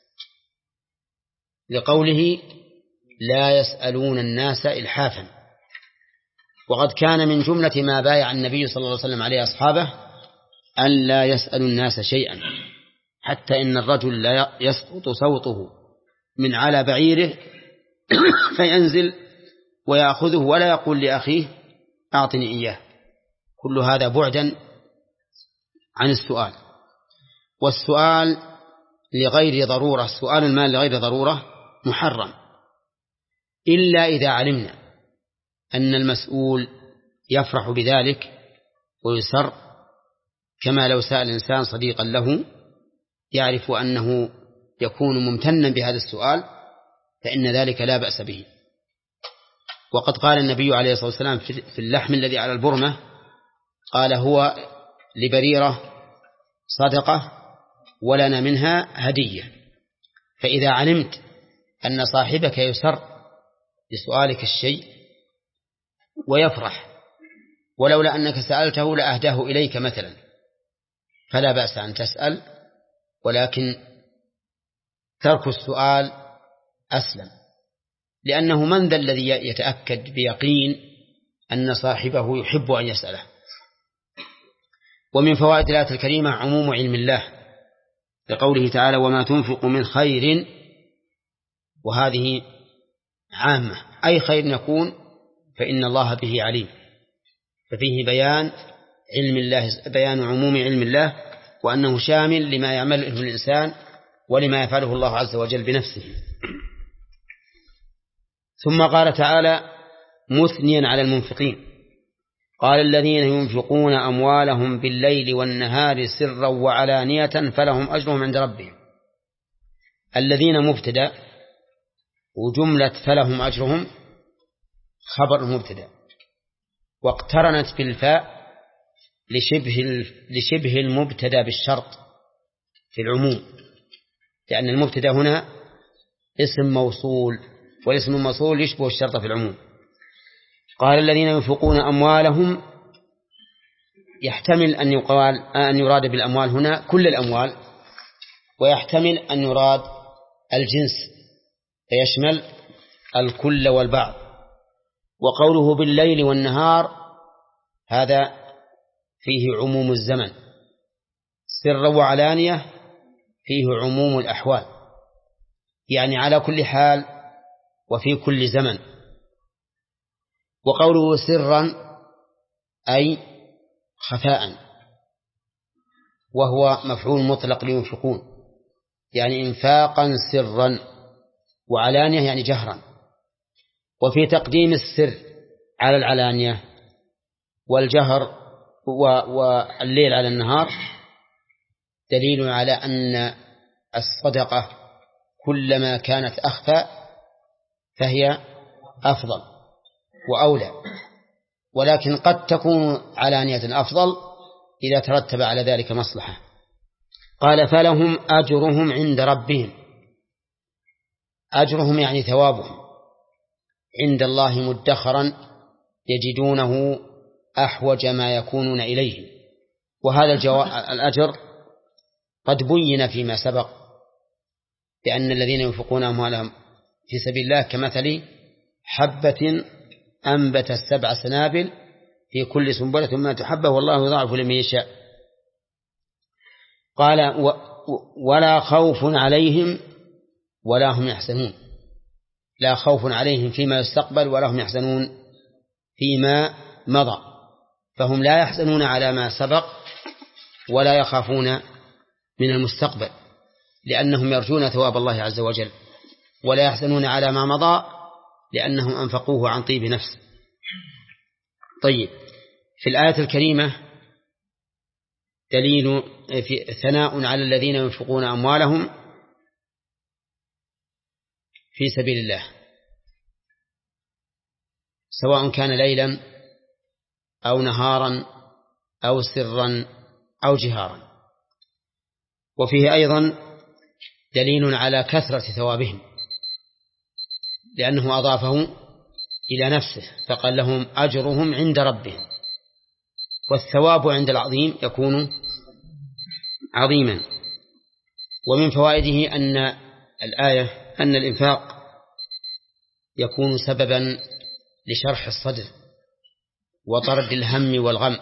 لقوله لا يسألون الناس إلحافا. وقد كان من جملة ما بايع النبي صلى الله عليه وسلم عليه أصحابه أن لا يسألوا الناس شيئا، حتى إن الرجل لا يسقط صوته من على بعيره فينزل ويأخذه ولا يقول لأخيه أعطني إياه. كل هذا بعدا عن السؤال. والسؤال لغير ضرورة، سؤال المال لغير ضرورة محرم، إلا إذا علمنا أن المسؤول يفرح بذلك ويسر، كما لو سأل إنسان صديقا له يعرف أنه يكون ممتنا بهذا السؤال فإن ذلك لا بأس به. وقد قال النبي عليه الصلاة والسلام في اللحم الذي على البرمة قال هو لبريرة صدقة ولنا منها هدية. فإذا علمت أن صاحبك يسر لسؤالك الشيء ويفرح ولولا أنك سألته لأهداه إليك مثلا، فلا بأس أن تسأل، ولكن ترك السؤال أسلم، لأنه من ذا الذي يتأكد بيقين أن صاحبه يحب أن يسأله. ومن فوائد الآية الكريمة عموم علم الله لقوله تعالى وما تنفق من خير، وهذه عامة، أي خير يكون فإن الله به عليم، ففيه بيان علم الله، بيان عموم علم الله وأنه شامل لما يعمله الإنسان ولما يفعله الله عز وجل بنفسه. ثم قال تعالى مثنيا على المنفقين قال الذين ينفقون أموالهم بالليل والنهار سرا وعلانية فلهم أجرهم عند ربهم. الذين مبتدأ وجملة فلهم أجرهم خبر مبتدأ، واقترنت بالفاء لشبه لشبه المبتدأ بالشرط في العموم، لأن المبتدأ هنا اسم موصول، والاسم الموصول يشبه الشرط في العموم. قال الذين ينفقون أموالهم، يحتمل أن يقال أن يراد بالأموال هنا كل الأموال، ويحتمل أن يراد الجنس فيشمل الكل والبعض. وقوله بالليل والنهار هذا فيه عموم الزمن، سر وعلانية فيه عموم الأحوال، يعني على كل حال وفي كل زمن. وقوله سرا أي خفاء، وهو مفعول مطلق لينفقون، يعني إنفاقا سرا، وعلانية يعني جهرا. وفي تقديم السر على العلانية والجهر والليل على النهار دليل على أن الصدقة كلما كانت أخفى فهي أفضل وأولى، ولكن قد تكون علانية أفضل إذا ترتب على ذلك مصلحة. قال فلهم أجرهم عند ربهم، أجرهم يعني ثوابهم عند الله مدخرا يجدونه أحوج ما يكونون إليه. وهذا الأجر قد بين فيما سبق بأن الذين ينفقون أموالهم في سبيل الله كمثل حبة أنبت السبع سنابل في كل سنبلة مائة حبة والله يضاعف لمن يشاء. قال ولا خوف عليهم ولا هم يحزنون، لا خوف عليهم فيما يستقبل ولا هم يحزنون فيما مضى، فهم لا يحزنون على ما سبق ولا يخافون من المستقبل لأنهم يرجون ثواب الله عز وجل، ولا يحزنون على ما مضى لأنهم أنفقوه عن طيب نفس. طيب، في الآية الكريمة دليل في ثناء على الذين ينفقون أموالهم في سبيل الله سواء كان ليلا أو نهارا أو سرا أو جهارا. وفيه أيضا دليل على كثرة ثوابهم لأنه أضافه إلى نفسه فقال لهم أجرهم عند ربهم، والثواب عند العظيم يكون عظيما. ومن فوائده أن الآية أن الإنفاق يكون سببا لشرح الصدر وطرد الهم والغم،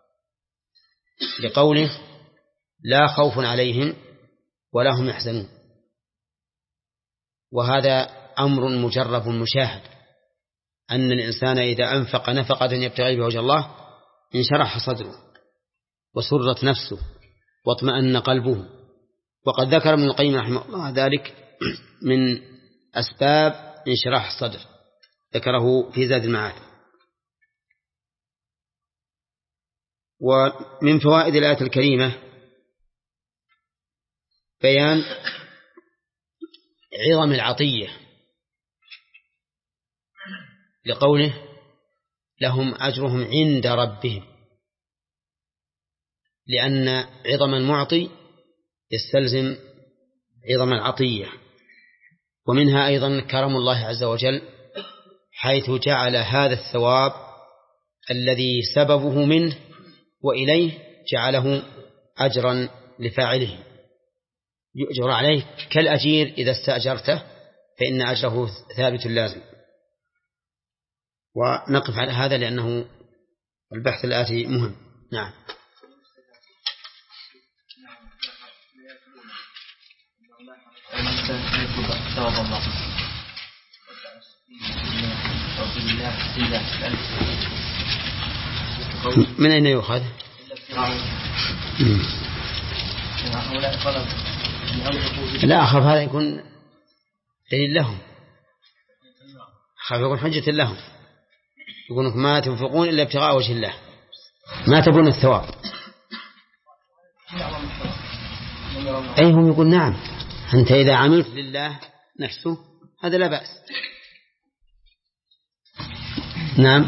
لقوله لا خوف عليهم ولا هم يحزنون، وهذا أمر مجرب مشاهد أن الإنسان إذا أنفق نفقة يبتغي بها وجه الله انشرح صدره وسرت نفسه واطمأن قلبه. وقد ذكر ابن القيم رحمه الله ذلك من أسباب انشراح الصدر، ذكره في زاد المعاد. ومن فوائد الآية الكريمة بيان عظم العطية لقوله لهم أجرهم عند ربهم، لأن عظم المعطي يستلزم عظم العطية. ومنها أيضا كرم الله عز وجل حيث جعل هذا الثواب الذي سببه منه وإليه جعله أجرا لفاعله يؤجر عليه كالأجير إذا استأجرته فإن أجره ثابت لازم. ونقف على هذا لأنه البحث الآتي مهم. نعم. من أين يؤخذ؟ لا أخاف هذا يكون دليل لهم، أخاف يكون حجة لهم، يقولون ما تنفقون إلا ابتغاء وجه الله ما تبون الثواب. أي هم يقول نعم أنت إذا عملت لله نفسه هذا لا بأس. نعم.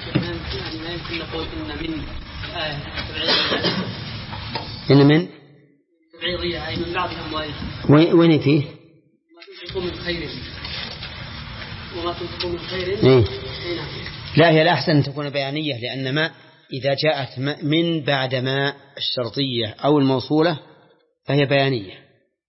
إن من تبعيضية أي من بعض أموالهم. وين فيه؟ ما تنفقوا من خير وما تنفقوا من خير. إيه؟ لا هي الأحسن أن تكون بيانية، لأن ما إذا جاءت من بعد ما الشرطية أو الموصولة فهي بيانية.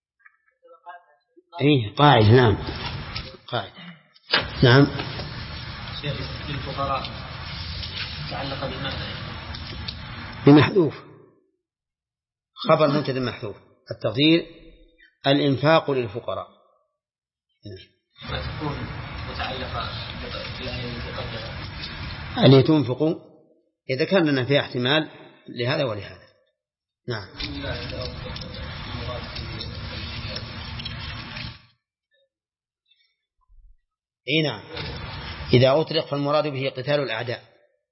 إيه قاعدة. نعم قاعدة. نعم. للفقراء تعلق بمحذوف خبر مبتدأ محذوف التقدير الإنفاق للفقراء. ما تكون متعلقة بالآية المتقدمة أن ينفقوا إذا كان لنا فيها احتمال لهذا ولهذا. نعم. إيه نعم. إذا أطلق فالمراد به قتال الأعداء،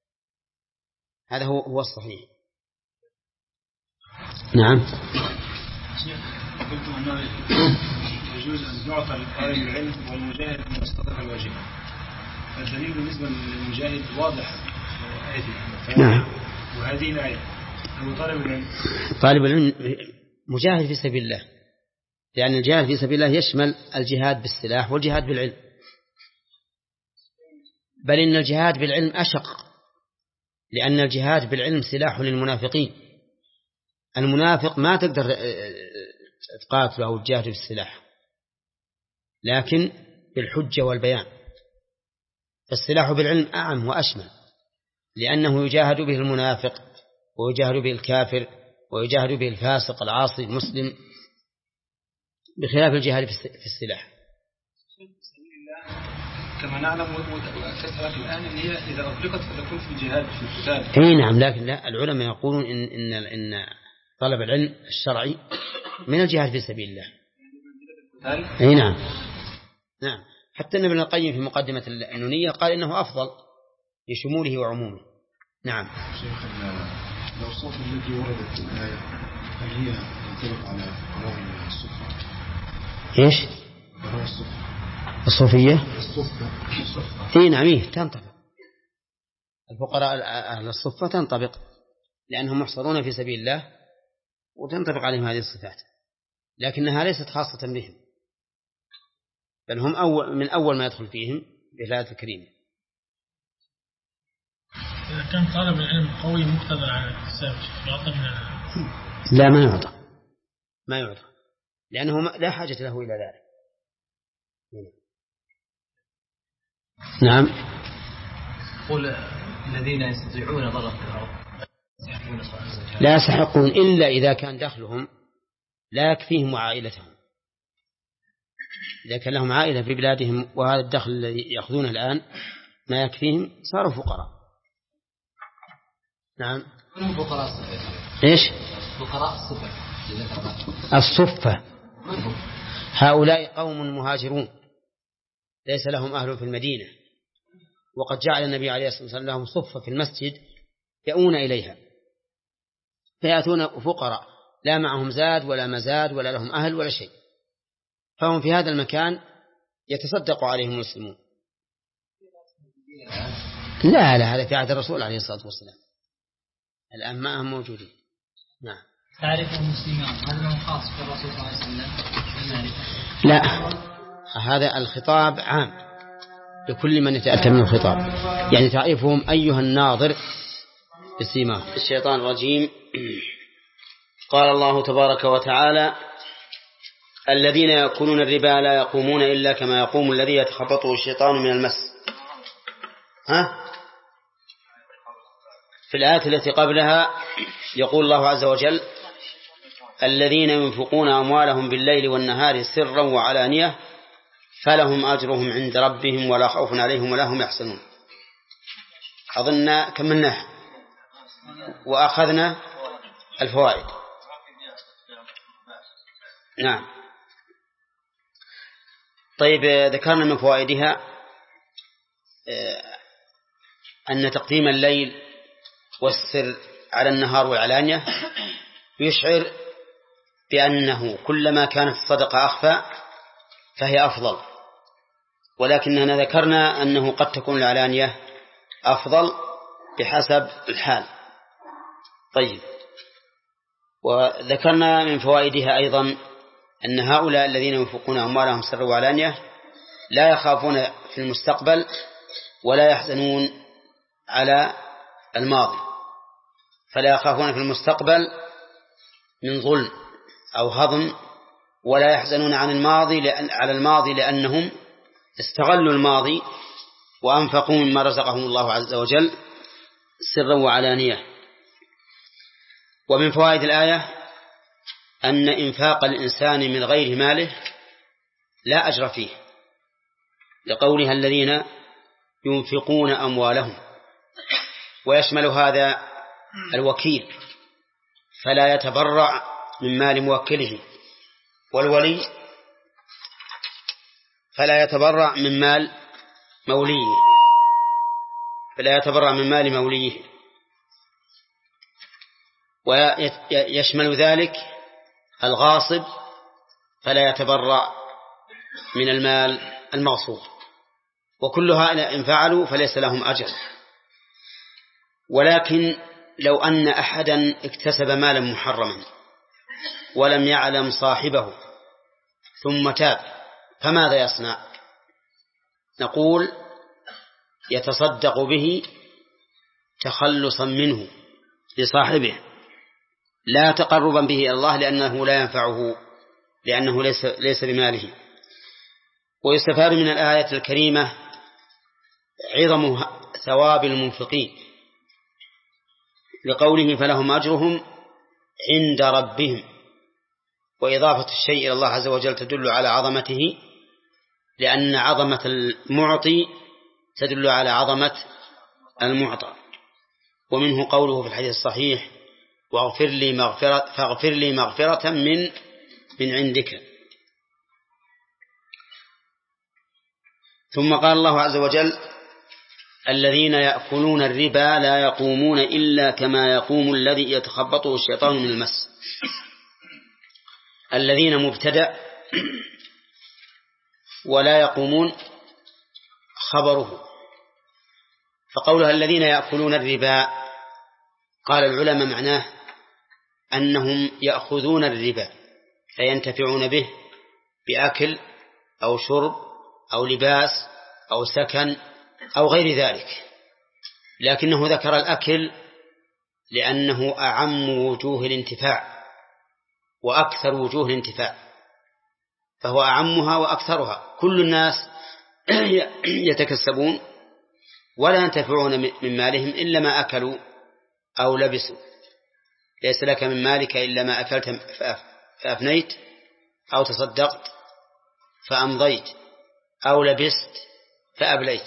هذا هو هو الصحيح. نعم. قلت أنه يجوز أن يعطى لطالب العلم والمجاهد من مصدر الواجب. الدليل بالنسبة للمجاهد واضح نعم. وهذه الآية هو طالب العلم. طالب العلم مجاهد في سبيل الله، لأن الجهاد في سبيل الله يشمل الجهاد بالسلاح والجهاد بالعلم، بل إن الجهاد بالعلم أشق، لأن الجهاد بالعلم سلاح للمنافقين. المنافق ما تقدر تقاتله أو تجاهد بالسلاح، لكن بالحجة والبيان. فالسلاح بالعلم أعم وأشمل، لأنه يجاهد به المنافق ويجاهد به الكافر ويجاهد به الفاسق العاصي المسلم، بخلاف الجهاد في السلاح. كما نعلم وتسألك الآن إن هي إذا أطلقت فتكون في الجهاد في القتال. أي نعم، لكن لا، العلماء يقولون إن, إن, إن طلب العلم الشرعي من الجهاد في سبيل الله. أي نعم نعم، حتى ابن القيم في مقدمة النونية قال إنه أفضل لشموله وعمومه. نعم. شيخ الأوصاف التي وردت في الآية هل هي تنطبق على فقراء الصفة؟ إيش؟ فقراء الصفة. الصوفية؟ الصفة. إيه نعم، إيه تنطبق. الفقراء أهل الصفة تنطبق لأنهم محصرون في سبيل الله وتنطبق عليهم هذه الصفات، لكنها ليست خاصة بهم، بل هم أول من أول ما يدخل فيهم بهذا الكريم. إذا كان طالب العلم قوي مقتدر على الحساب يعطى من لا، ما يعطى ما يعطى لأنه لا حاجة له إلى ذلك. نعم. قل الذين يستطيعون ضرب في الأرض لا يستحقون إلا إذا كان دخلهم لا يكفيهم وعائلتهم. إذا كان لهم عائلة في بلادهم وهذا الدخل الذي يأخذونه الآن ما يكفيهم صاروا فقراء. نعم. من فقراء الصفة؟ إيش؟ فقراء الصفة. الصفة هؤلاء قوم مهاجرون ليس لهم أهل في المدينة، وقد جعل النبي عليه الصلاة والسلام لهم صفة في المسجد يأون إليها، فيأتون فقراء لا معهم زاد ولا مزاد ولا لهم أهل ولا شيء، فهم في هذا المكان يتصدق عليهم المسلمون. لا لا، هذا في عهد الرسول عليه الصلاة والسلام، الآن ما هم موجودين. نعم. تعرف المسلمين هل لهم خاص في الرسول صلى الله عليه وسلم؟ لا، هذا الخطاب عام لكل من يتأتى من الخطاب، يعني تعرفهم أيها الناظر بسيماهم. الشيطان الرجيم. قال الله تبارك وتعالى: الذين يأكلون الربا لا يقومون إلا كما يقوم الذي يتخبطه الشيطان من المس. ها؟ في الآية التي قبلها يقول الله عز وجل: الذين ينفقون أموالهم بالليل والنهار سرا وعلانية فلهم أجرهم عند ربهم ولا خوف عليهم ولا هم يحزنون. أظن كملناه وأخذنا الفوائد. نعم. طيب، ذكرنا من فوائدها أن تقديم الليل والسر على النهار والعلانية يشعر بأنه كلما كانت الصدقة أخفى فهي أفضل، ولكننا ذكرنا أنه قد تكون العلانية أفضل بحسب الحال. طيب، وذكرنا من فوائدها أيضا أن هؤلاء الذين ينفقون أموالهم سرا وعلانية لا يخافون في المستقبل ولا يحزنون على الماضي، فلا يخافون في المستقبل من ظلم أو هضم، ولا يحزنون عن الماضي لأن على الماضي لأنهم استغلوا الماضي وأنفقوا مما رزقهم الله عز وجل سرا وعلانية. ومن فوائد الآية أن إنفاق الإنسان من غير ماله لا أجر فيه، لقولها الذين ينفقون أموالهم، ويشمل هذا الوكيل فلا يتبرع من مال موكله، والولي فلا يتبرع من مال موليه فلا يتبرع من مال موليه. ويشمل ذلك الغاصب فلا يتبرأ من المال المغصوب، وكلها إن فعلوا فليس لهم أجر. ولكن لو أن أحدا اكتسب مالا محرما ولم يعلم صاحبه ثم تاب فماذا يصنع؟ نقول يتصدق به تخلصا منه لصاحبه، لا تقربا به إلى الله، لأنه لا ينفعه، لأنه ليس, ليس بماله. ويستفاد من الآية الكريمة عظم ثواب المنفقين لقوله فلهم أجرهم عند ربهم، وإضافة الشيء إلى الله عز وجل تدل على عظمته، لأن عظمة المعطي تدل على عظمة المعطى. ومنه قوله في الحديث الصحيح واغفر لي مغفرة فاغفر لي مغفرة من من عندك. ثم قال الله عز وجل الذين يأكلون الربا لا يقومون إلا كما يقوم الذي يتخبطه الشيطان من المس. الذين مبتدأ ولا يقومون خبره، فقولها الذين يأكلون الربا قال العلماء معناه أنهم يأخذون الربا فينتفعون به بأكل أو شرب أو لباس أو سكن أو غير ذلك، لكنه ذكر الأكل لأنه أعم وجوه الانتفاع وأكثر وجوه الانتفاع، فهو أعمها وأكثرها. كل الناس يتكسبون ولا ينتفعون من مالهم إلا ما أكلوا أو لبسوا. ليس لك من مالك إلا ما أكلت فأفنيت أو تصدقت فأمضيت أو لبست فأبليت.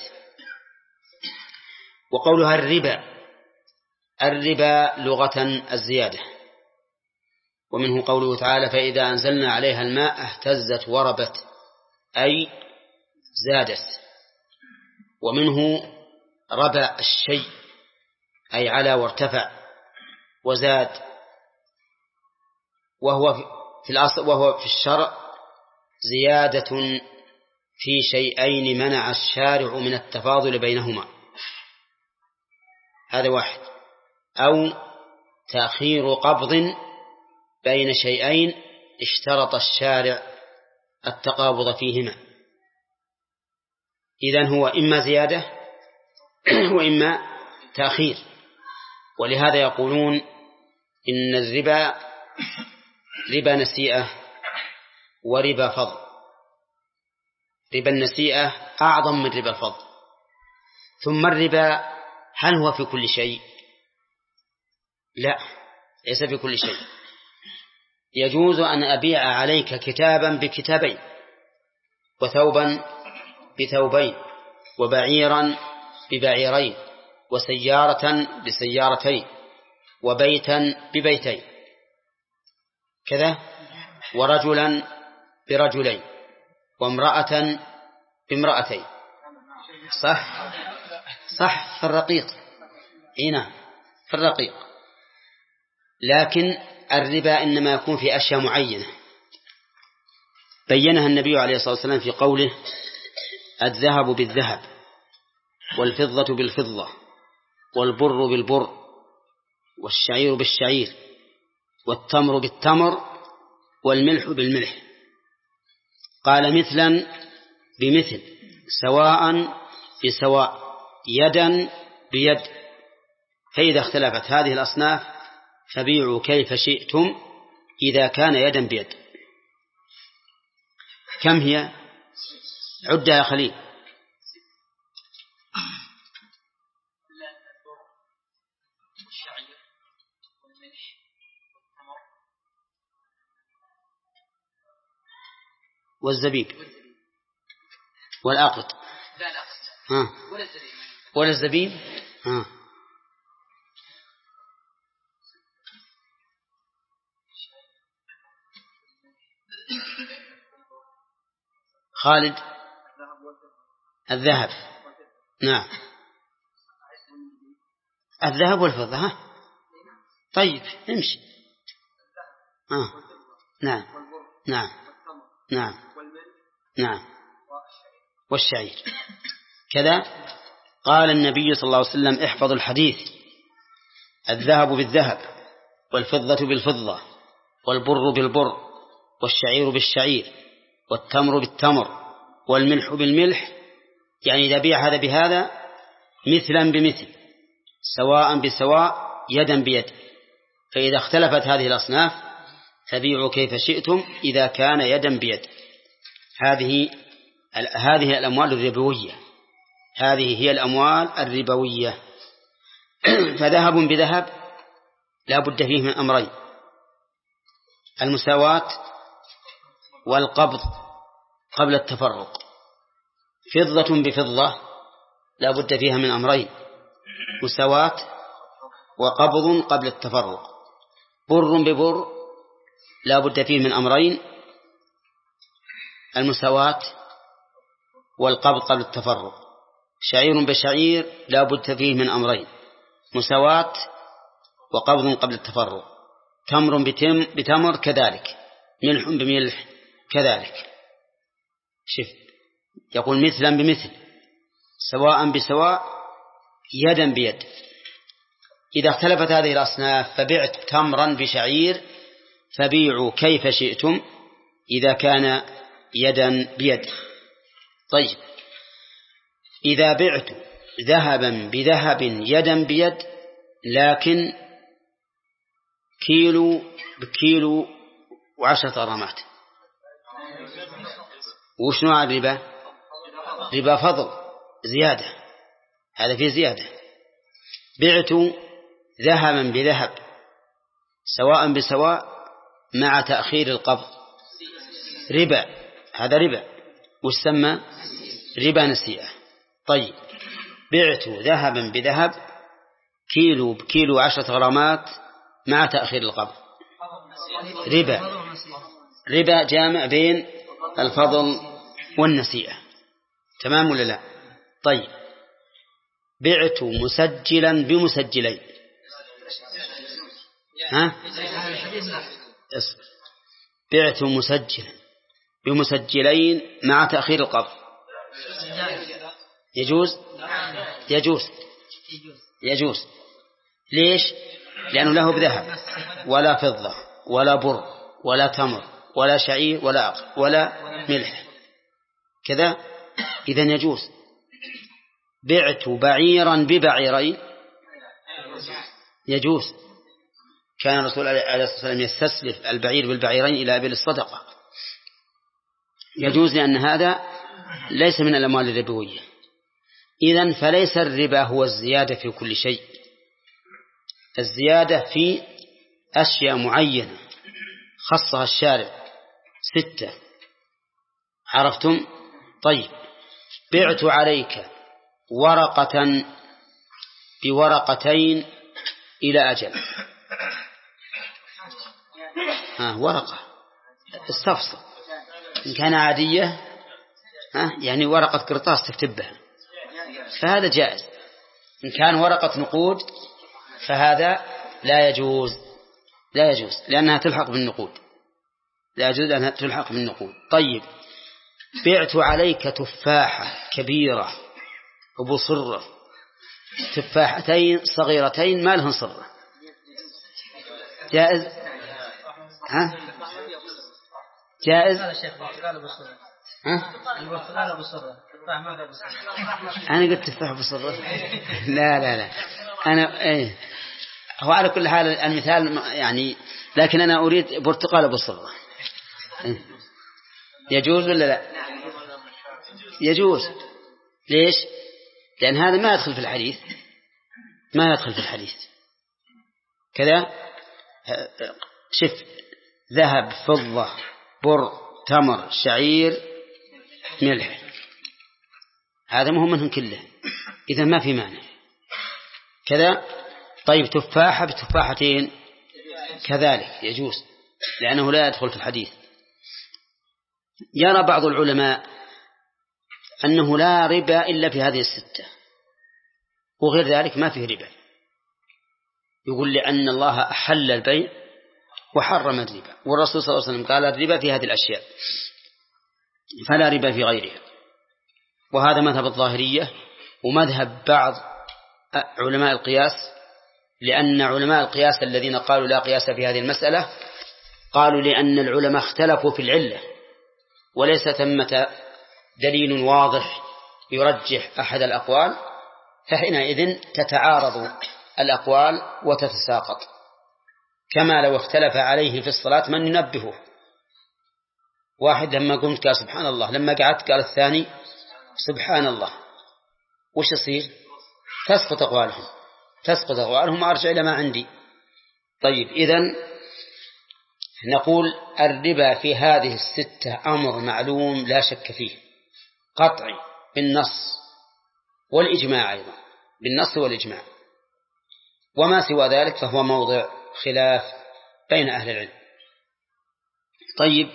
وقولها الربا، الربا لغة الزيادة، ومنه قوله تعالى فإذا أنزلنا عليها الماء اهتزت وربت، أي زادت. ومنه ربا الشيء أي على وارتفع وزاد، وهو في الأصل وهو في الشرع زيادة في شيئين منع الشارع من التفاضل بينهما، هذا واحد، أو تأخير قبض بين شيئين اشترط الشارع التقابض فيهما. إذن هو إما زيادة وإما تأخير. ولهذا يقولون إن الربا ربا نسيئة وربا فضل. ربا النسيئة أعظم من ربا الفضل. ثم الربا هل هو في كل شيء؟ لا، ليس في كل شيء. يجوز أن أبيع عليك كتابا بكتابين، وثوبا بثوبين، وبعيرا ببعيرين، وسيارة بسيارتين، وبيتا ببيتين كذا، ورجلا برجلين، وامرأة بامرأتين. صح صح في الرقيق هنا في الرقيق. لكن الربا إنما يكون في أشياء معينة بينها النبي عليه الصلاة والسلام في قوله الذهب بالذهب والفضة بالفضة والبر بالبر والشعير بالشعير والتمر بالتمر والملح بالملح. قال مثلا بمثل، سواء بسواء، يدا بيد. فإذا اختلفت هذه الأصناف فبيعوا كيف شئتم إذا كان يدا بيد. كم هي؟ عد يا خليل. والزبيب والآقط. لا لا ها. ولا الزبيب ولا الزبيب. ها. خالد. الذهب. نعم الذهب والفضة. ها طيب امشي. ها نعم نعم نعم نعم والشعير كذا. قال النبي صلى الله عليه وسلم: احفظوا الحديث: الذهب بالذهب، والفضة بالفضة، والبر بالبر، والشعير بالشعير، والتمر بالتمر، والملح بالملح، يعني إذا بيع هذا بهذا مثلا بمثل، سواء بسواء، يدا بيد. فإذا اختلفت هذه الأصناف فبيعوا كيف شئتم إذا كان يدا بيد. هذه هذه الأموال الربوية، هذه هي الأموال الربوية. فذهب بذهب لا بد فيه من أمرين: المساواة والقبض قبل التفرق. فضة بفضة لا بد فيها من أمرين: مساواة وقبض قبل التفرق. بر ببر لا بد فيه من أمرين: المساواة والقبض قبل التفرق. شعير بشعير لا بد فيه من أمرين: مساواة وقبض قبل التفرق. تمر بتم بتمر كذلك، ملح بملح كذلك. شف يقول مثلا بمثل، سواء بسواء، يدا بيد. إذا اختلفت هذه الأصناف فبعت تمرا بشعير فبيعوا كيف شئتم إذا كان يدا بيد. طيب، إذا بعت ذهبا بذهب يدا بيد لكن كيلو بكيلو وعشرة غرامات، وش نوع الربا؟ ربا فضل، زيادة، هذا فيه زيادة. بعت ذهبا بذهب سواء بسواء مع تأخير القبض، ربا، هذا ربا، ويسمى ربا نسيئة. طيب، بعت ذهبا بذهب كيلو بكيلو عشرة غرامات مع تأخير القبض، ربا، ربا جامع بين الفضل والنسيئة. تمام ولا لا؟ طيب، بعت مسجلا بمسجلين. ها؟ اصبر. بعت مسجلا بمسجلين مع تأخير القبض، يجوز؟ يجوز يجوز. ليش؟ لأنه له بذهب ولا فضة ولا بر ولا تمر ولا شعير ولا أقل ولا ملح كذا، إذن يجوز. بعت بعيرا ببعيرين، يجوز. كان الرسول عليه الصلاة والسلام يستسلف البعير بالبعيرين إلى أبل الصدقة، يجوز، لأن هذا ليس من الأموال الربوية. إذن فليس الربا هو الزيادة في كل شيء، الزيادة في أشياء معينة خصها الشارع، ستة، عرفتم؟ طيب، بعت عليك ورقة بورقتين إلى أجل. ها، ورقة استفصل، إن كان عادية ها يعني ورقة قرطاس تكتبها فهذا جائز. إن كان ورقة نقود فهذا لا يجوز، لا يجوز لأنها تلحق بالنقود، لا يجوز لأنها تلحق بالنقود. طيب، بعت عليك تفاحة كبيرة أبو صرة، تفاحتين صغيرتين ما لهن صرة، جائز؟ ها؟ جائز؟ ها؟ أنا قلت تفاح بصرة؟ لا لا لا أنا إيه هو على كل حال المثال يعني، لكن أنا أريد برتقال بصرة. إيه؟ يجوز ولا لا؟ يجوز. ليش؟ لأن هذا ما يدخل في الحديث، ما يدخل في الحديث كذا. شف، ذهب، فضة، بر، تمر، شعير، ملح، هذا مهم منهم كله، إذا ما في مانع كذا. طيب، تفاحة بتفاحتين كذلك يجوز، لأنه لا يدخل في الحديث. يرى بعض العلماء أنه لا ربا إلا في هذه الستة، وغير ذلك ما فيه ربا. يقول لأن الله أحل البيع وحرم الربا، والرسول صلى الله عليه وسلم قال الربا في هذه الأشياء فلا ربا في غيرها. وهذا مذهب الظاهرية ومذهب بعض علماء القياس، لأن علماء القياس الذين قالوا لا قياس في هذه المسألة قالوا لأن العلماء اختلفوا في العلة وليس ثمة دليل واضح يرجح أحد الأقوال، فحينئذ تتعارض الأقوال وتتساقط، كما لو اختلف عليه في الصلاة من ينبهه. واحد لما قمت قال سبحان الله، لما قعدت قال الثاني سبحان الله، وش يصير؟ تسقط أقوالهم تسقط أقوالهم وأرجع إلى ما عندي. طيب، إذن نقول الربا في هذه الستة أمر معلوم لا شك فيه قطعي بالنص والإجماع، أيضا بالنص والإجماع، وما سوى ذلك فهو موضع خلاف بين أهل العلم. طيب،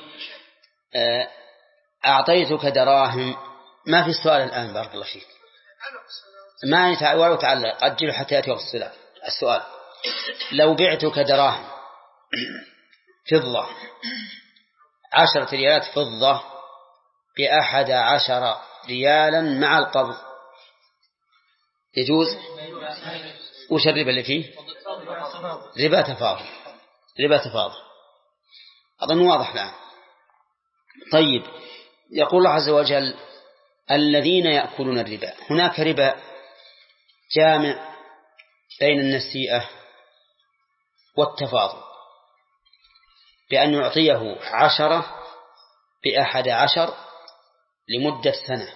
أعطيتك دراهم، ما في السؤال الآن بارك الله فيك، ما يتعلق أجل حتى يأتي وقت السؤال. لو بعتك دراهم فضة عشرة ريالات فضة بأحد عشر ريالا مع القبض يجوز؟ وش الربا اللي فيه؟ ربا تفاضل ربا تفاضل أظن واضح الآن. طيب، يقول الله عز وجل الذين يأكلون الربا، هناك ربا جامع بين النسيئة والتفاضل، بأن يعطيه عشرة بأحد عشر لمدة سنة،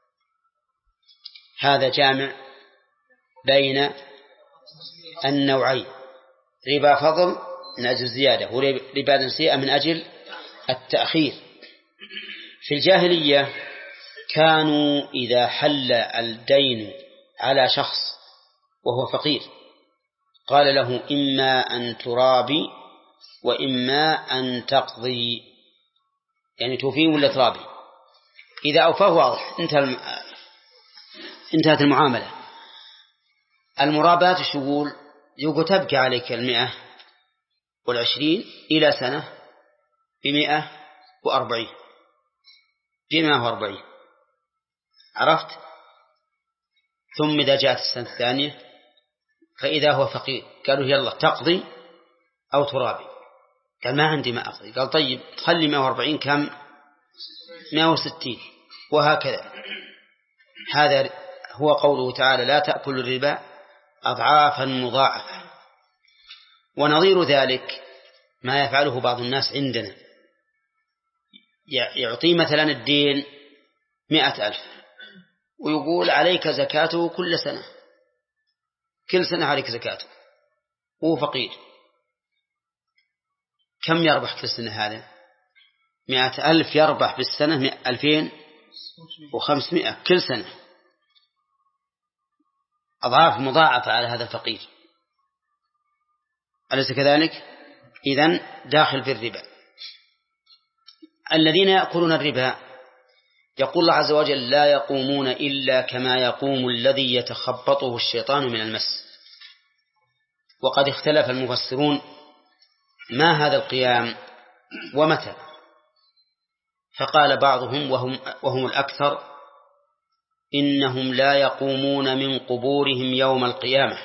هذا جامع بين النوعين، ربا فضل من أجل الزيادة وربا نسيئة من أجل التأخير. في الجاهلية كانوا إذا حل الدين على شخص وهو فقير قال له إما أن ترابي وإما أن تقضي، يعني توفيه ولا ترابي. إذا أوفاه واضح انتهت المعاملة. المرابات الشغول يقول تبقى عليك المئة والعشرين إلى سنة بمئة وأربعين بمئة وأربعين، عرفت؟ ثم إذا جاءت السنة الثانية فإذا هو فقير قالوا يلا تقضي أو ترابي، قال ما عندي ما أقضي، قال طيب خلي مئة وأربعين كم؟ مئة وستين، وهكذا. هذا هو قوله تعالى لا تأكل الربا أضعافا مضاعفة. ونظير ذلك ما يفعله بعض الناس عندنا، يعطي مثلا الدين مئة ألف ويقول عليك زكاته كل سنة، كل سنة عليك زكاته، وهو فقير. كم يربح كل سنة هذا؟ مئة ألف يربح بالسنة ألفين وخمسمائة كل سنة، أضعاف مضاعفة على هذا الفقير، أليس كذلك؟ إذن داخل في الربا. الذين يأكلون الربا يقول الله عز وجل لا يقومون إلا كما يقوم الذي يتخبطه الشيطان من المس. وقد اختلف المفسرون ما هذا القيام ومتى، فقال بعضهم وهم, وهم الأكثر إنهم لا يقومون من قبورهم يوم القيامة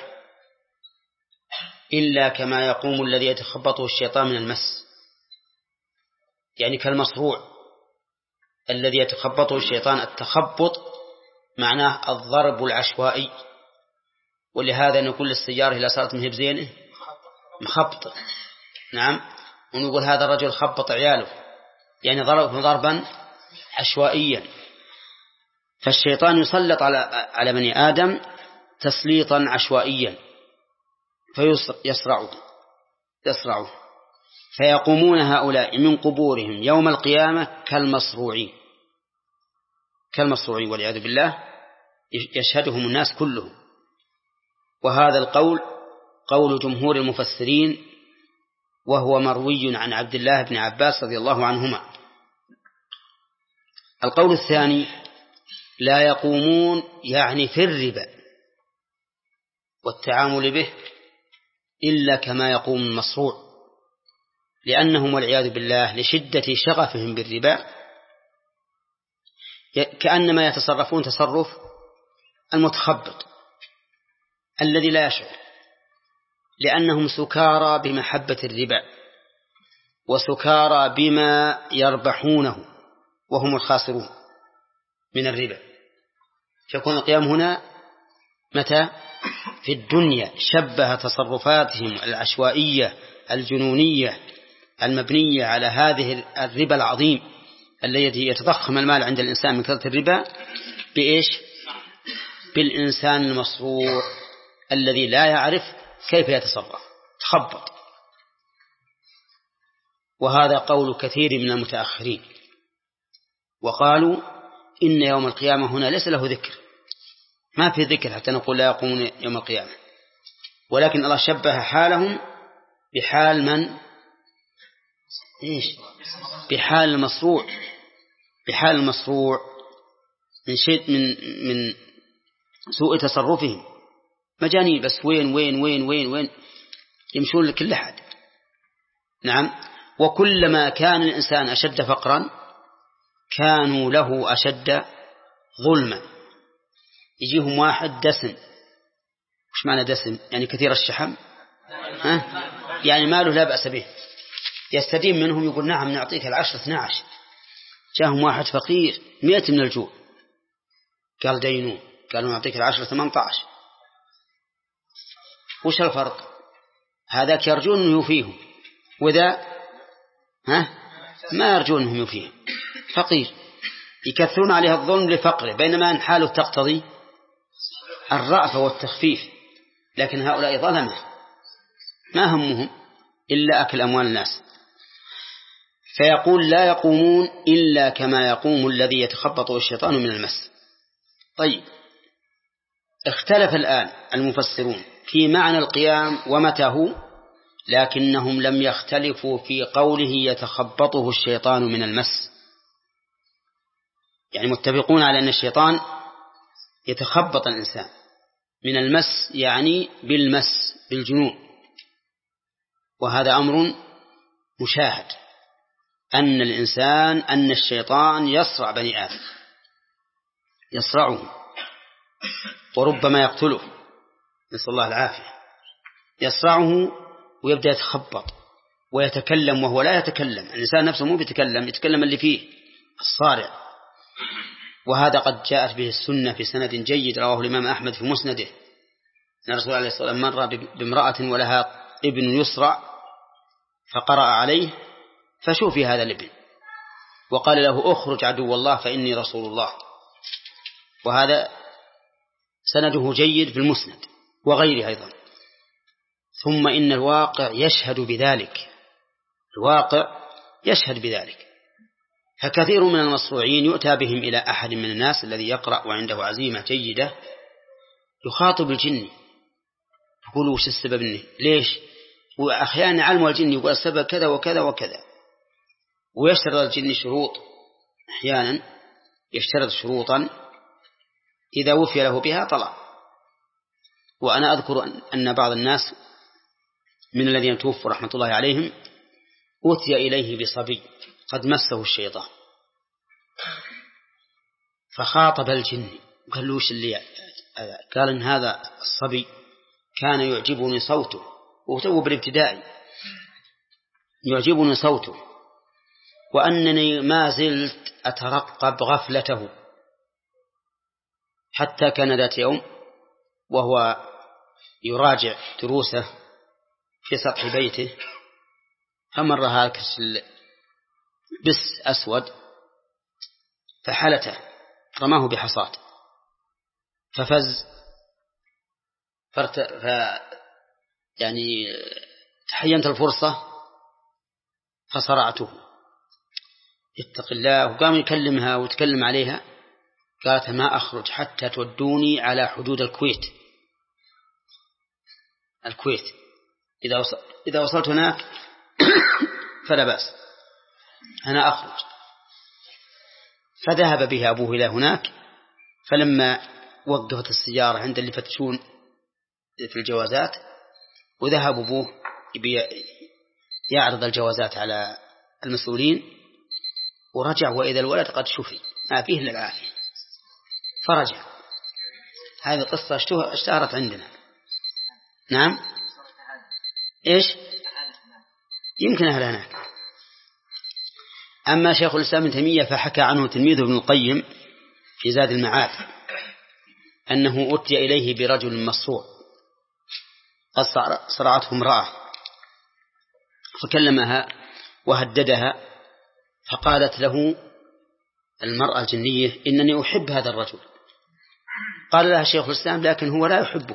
إلا كما يقوم الذي يتخبطه الشيطان من المس، يعني كالمصروع الذي يتخبطه الشيطان. التخبط معناه الضرب العشوائي، ولهذا نقول للسيارة إذا صارت مهب زينه مخبطة، نعم، ونقول هذا الرجل خبط عياله، يعني ضرب ضربا عشوائيا. فالشيطان يسلط على على بني آدم تسليطا عشوائيا فيسرعه يسرعه فيقومون هؤلاء من قبورهم يوم القيامة كالمصروعين كالمصروعين والعياذ بالله، يشهدهم الناس كلهم. وهذا القول قول جمهور المفسرين، وهو مروي عن عبد الله بن عباس رضي الله عنهما. القول الثاني لا يقومون يعني في الربا والتعامل به إلا كما يقوم المصروع، لأنهم والعياذ بالله لشدة شغفهم بالربا كأنما يتصرفون تصرف المتخبط الذي لا يشعر، لأنهم سكارى بمحبة الربا وسكارى بما يربحونه وهم الخاسرون من الربا. فيكون القيام هنا متى؟ في الدنيا. شبه تصرفاتهم العشوائية الجنونية المبنية على هذه الربا العظيم الذي يتضخم المال عند الإنسان من كثرة الربا بإيش؟ بالإنسان المصروع الذي لا يعرف كيف يتصرف، تخبط. وهذا قول كثير من المتأخرين، وقالوا إن يوم القيامة هنا ليس له ذكر، ما في ذكر حتى نقول لا يقومون يوم القيامة، ولكن الله شبه حالهم بحال من؟ إيش؟ بحال المصروع، بحال المصروع من شيء من من سوء تصرفهم، مجانين بس وين وين وين وين وين يمشون لكل أحد. نعم. وكلما كان الإنسان أشد فقرا كانوا له أشد ظلما. يجيهم واحد دسم. وش معنى دسم؟ يعني كثير الشحم، ها؟ يعني ماله لا بأس به، يستدين منهم، يقول نعم نعطيك العشر اثنى عشر. جاءهم واحد فقير مئة من الجوع، قال دينون، قالوا نعطيك العشر ثمانية عشر. وش الفرق؟ هذاك يرجون أنه يوفيهم، وذا ها ما يرجون أنهم يوفيهم، فقير يكثرون عليه الظلم لفقره، بينما أن حاله تقتضي الرأفة والتخفيف. لكن هؤلاء ظلمة ما همهم إلا أكل أموال الناس. فيقول لا يقومون إلا كما يقوم الذي يتخبطه الشيطان من المس. طيب، اختلف الآن المفسرون في معنى القيام ومتى هو، لكنهم لم يختلفوا في قوله يتخبطه الشيطان من المس. يعني متفقون على أن الشيطان يتخبط الإنسان من المس، يعني بالمس بالجنون. وهذا أمر مشاهد، أن الإنسان أن الشيطان يصرع بني آدم، يصرعه وربما يقتله، نسأل الله العافية. يصرعه ويبدأ يتخبط ويتكلم وهو لا يتكلم. الإنسان نفسه مو بيتكلم، يتكلم اللي فيه الصارع. وهذا قد جاءت به السنة في سند جيد، رواه الإمام أحمد في مسنده، أن الرسول عليه الصلاة والسلام مر بامرأة ولها ابن يسرع فقرأ عليه فشوفي هذا الابن وقال له اخرج عدو الله فإني رسول الله. وهذا سنده جيد في المسند وغيره أيضا. ثم إن الواقع يشهد بذلك، الواقع يشهد بذلك. فكثير من المصروعين يؤتى بهم إلى أحد من الناس الذي يقرأ وعنده عزيمة جيدة، يخاطب الجن يقول وش السبب منه ليش، وأحيانا علم الجن يقول السبب كذا وكذا وكذا، ويشترط الجن شروط، أحيانا يشترط شروطا إذا وفي له بها طلع. وأنا أذكر أن بعض الناس من الذين توفوا رحمة الله عليهم أتي إليه بصبي قد مسه الشيطان، فخاطب الجن قال له وش اللي قال إن هذا الصبي كان يعجبني صوته، وهو بالابتدائي يعجبني صوته، وأنني ما زلت أترقب غفلته، حتى كان ذات يوم وهو يراجع دروسه في سطح بيته فمر هاكس بس أسود فحلته رماه بحصاة ففز فرت... ف... يعني تحينت الفرصة فصرعته. اتق الله. وقام يكلمها وتكلم عليها، قالت ما أخرج حتى تودوني على حدود الكويت. الكويت إذا وصل... إذا وصلت هناك فلا بأس، أنا أخرج. فذهب بها أبوه إلى هناك، فلما وقفت السيارة عند اللي فتشون في الجوازات وذهب أبوه يعرض الجوازات على المسؤولين ورجع وإذا الولد قد شفي ما فيه إلا العافية فرجع. هذه قصة اشتهرت عندنا. نعم إيش يمكن أهل هناك. أما شيخ الإسلام ابن تيمية فحكى عنه تلميذه ابن القيم في زاد المعاد أنه أتي إليه برجل مصروع قد صرعته امرأة فكلمها وهددها فقالت له المرأة الجنية إنني أحب هذا الرجل. قال لها شيخ الإسلام لكن هو لا يحبك.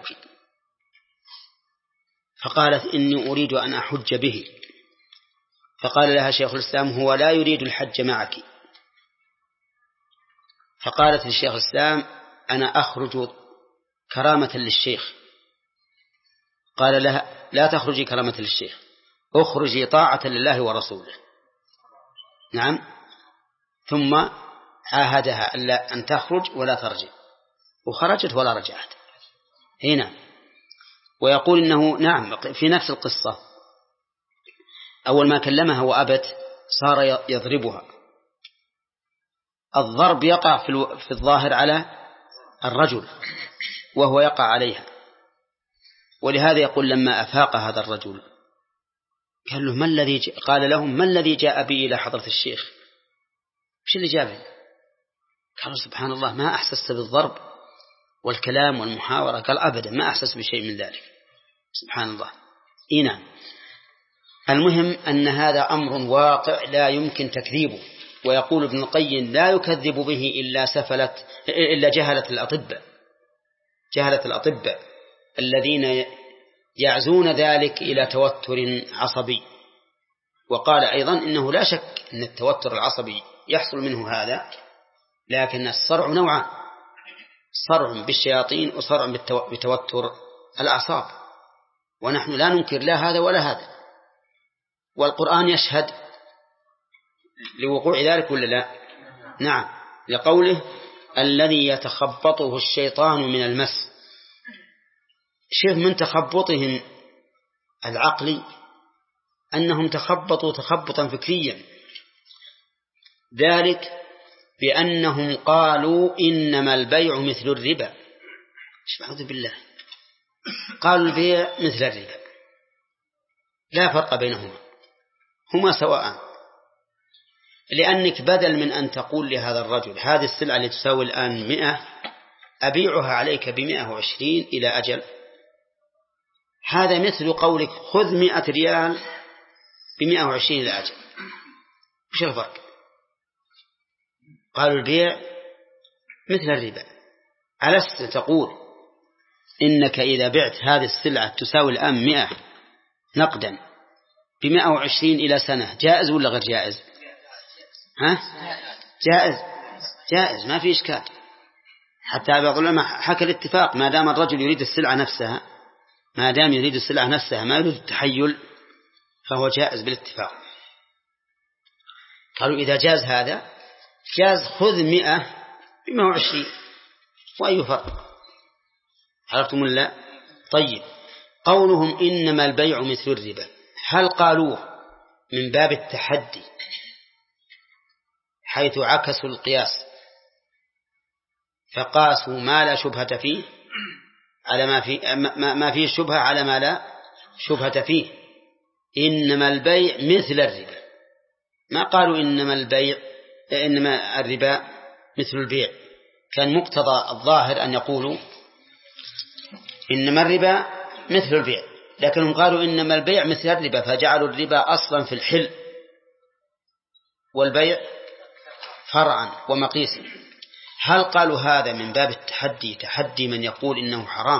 فقالت إني أريد أن أحج به. فقال لها شيخ الإسلام هو لا يريد الحج معك. فقالت للشيخ الإسلام أنا أخرج كرامة للشيخ. قال لها لا تخرجي كرامة للشيخ أخرجي طاعة لله ورسوله. نعم. ثم عاهدها ألا أن تخرج ولا ترجع وخرجت ولا رجعت هنا. ويقول إنه نعم في نفس القصة أول ما كلمها وأبت صار يضربها. الضرب يقع في الظاهر على الرجل وهو يقع عليها. ولهذا يقول لما أفاق هذا الرجل قال له ما الذي ج... قال لهم ما الذي جاء بي إلى حضرة الشيخ وش اللي جابني؟ قالوا سبحان الله ما أحسست بالضرب والكلام والمحاورة. قال أبدا ما أحسس بشيء من ذلك. سبحان الله. إينا. المهم أن هذا أمر واقع لا يمكن تكذيبه. ويقول ابن القيم لا يكذب به إلا سفلت إلا جهلة الأطباء جهلة الأطباء الذين يعزون ذلك إلى توتر عصبي. وقال أيضا إنه لا شك أن التوتر العصبي يحصل منه هذا لكن الصرع نوعان صرع بالشياطين وصرع بتوتر الأعصاب ونحن لا ننكر لا هذا ولا هذا. والقرآن يشهد لوقوع ذلك ولا لا؟ نعم لقوله الذي يتخبطه الشيطان من المس. شيخ من تخبطهم العقلي أنهم تخبطوا تخبطا فكريا ذلك بأنهم قالوا إنما البيع مثل الربا. أعوذ بالله. قالوا البيع مثل الربا لا فرق بينهما هما سواء. لأنك بدل من أن تقول لهذا الرجل هذه السلعة اللي تساوي الآن مئة أبيعها عليك بمئة وعشرين إلى أجل هذا مثل قولك خذ مئة ريال بمئة وعشرين إلى أجل. وش الفرق؟ قالوا البيع مثل الربا. ألست تقول إنك إذا بعت هذه السلعة تساوي الآن مئة نقدا بمئة وعشرين إلى سنة جائز ولا غير جائز؟ ها؟ جائز جائز ما في إشكال. حتى بعض العلماء حكى الاتفاق ما دام الرجل يريد السلعة نفسها ما دام يريد السلعة نفسها ما يريد التحيل فهو جائز بالاتفاق. قالوا إذا جاز هذا جاز خذ مئة بمئة وعشرين وأي فرق؟ عرفتم ولا؟ طيب قولهم إنما البيع مثل الربا هل قالوه من باب التحدي حيث عكسوا القياس فقاسوا ما لا شبهة فيه على ما فيه ما فيه شبهة على ما لا شبهة فيه إنما البيع مثل الربا ما قالوا إنما البيع إنما الربا مثل البيع. كان مقتضى الظاهر أن يقولوا إنما الربا مثل البيع لكنهم قالوا إنما البيع مثل الربا فجعلوا الربا أصلا في الحل والبيع فرعا ومقيسا. هل قالوا هذا من باب التحدي تحدي من يقول إنه حرام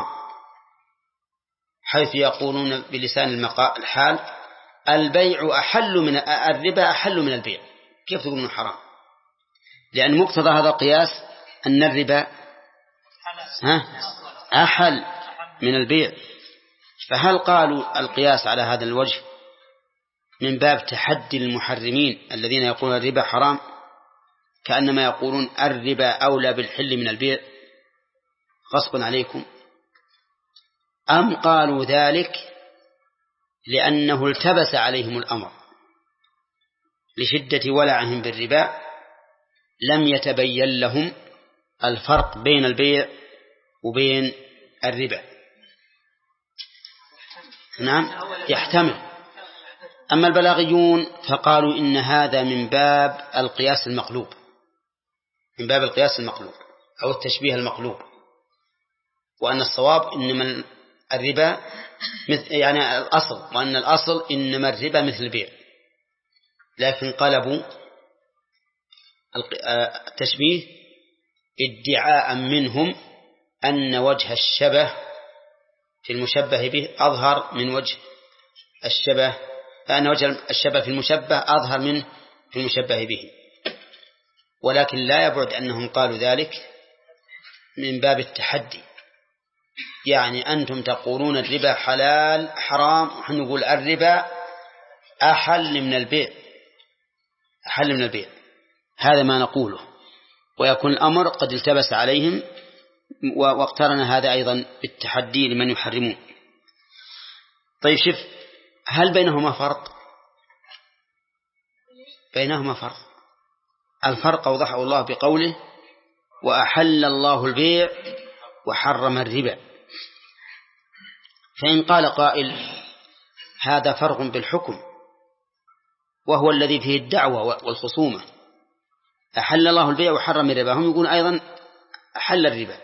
حيث يقولون بلسان الحال البيع أحل من الربا أحل من البيع كيف تقولون حرام؟ لأن مقتضى هذا القياس أن الربا ها أحل من البيع. فهل قالوا القياس على هذا الوجه من باب تحدي المحرمين الذين يقولون الربا حرام كأنما يقولون الربا أولى بالحل من البيع غصبا عليكم؟ أم قالوا ذلك لأنه التبس عليهم الأمر لشدة ولعهم بالربا، لم يتبين لهم الفرق بين البيع وبين الربا. نعم يحتمل. أما البلاغيون فقالوا إن هذا من باب القياس المقلوب، من باب القياس المقلوب أو التشبيه المقلوب، وأن الصواب إنما الربا مثل يعني الأصل، وأن الأصل إنما الربا مثل البيع، لكن قلبوا التشبيه ادعاء منهم أن وجه الشبه في المشبه به أظهر من وجه الشبه، أن وجه الشبه في المشبه أظهر من في المشبه به. ولكن لا يبعد أنهم قالوا ذلك من باب التحدي، يعني أنتم تقولون الربا حلال حرام، ونحن نقول الربا أحل من البيع، أحل من البيع، هذا ما نقوله. ويكون الأمر قد التبس عليهم، واقترن هذا أيضا بالتحدي لمن يحرمون. طيب شوف، هل بينهما فرق؟ بينهما فرق. الفرق أوضحه الله بقوله وأحل الله البيع وحرم الربا. فإن قال قائل هذا فرق بالحكم وهو الذي فيه الدعوة والخصومة، أحل الله البيع وحرم الربا، هم يقول أيضا أحل الربا،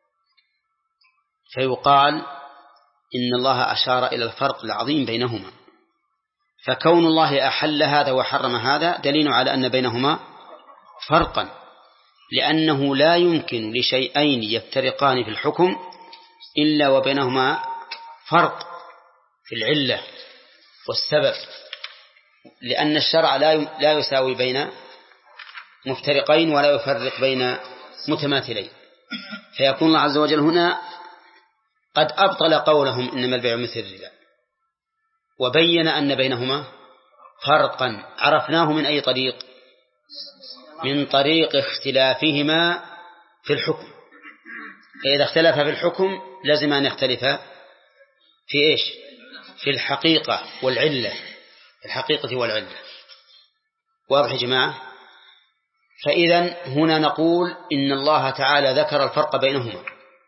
فيقال إن الله أشار إلى الفرق العظيم بينهما، فكون الله أحل هذا وحرم هذا دليل على أن بينهما فرقا، لأنه لا يمكن لشيئين يفترقان في الحكم إلا وبينهما فرق في العلة والسبب، لأن الشرع لا يساوي بين مفترقين ولا يفرق بين متماثلين. فيكون الله عز وجل هنا قد أبطل قولهم إنما البيع مثل الربا، وبين أن بينهما فرقا عرفناه من أي طريق؟ من طريق اختلافهما في الحكم. فإذا اختلف في الحكم لازم أن يختلف في إيش؟ في الحقيقة والعلة، الحقيقة والعلة. واضح يا جماعة؟ فإذا هنا نقول إن الله تعالى ذكر الفرق بينهما،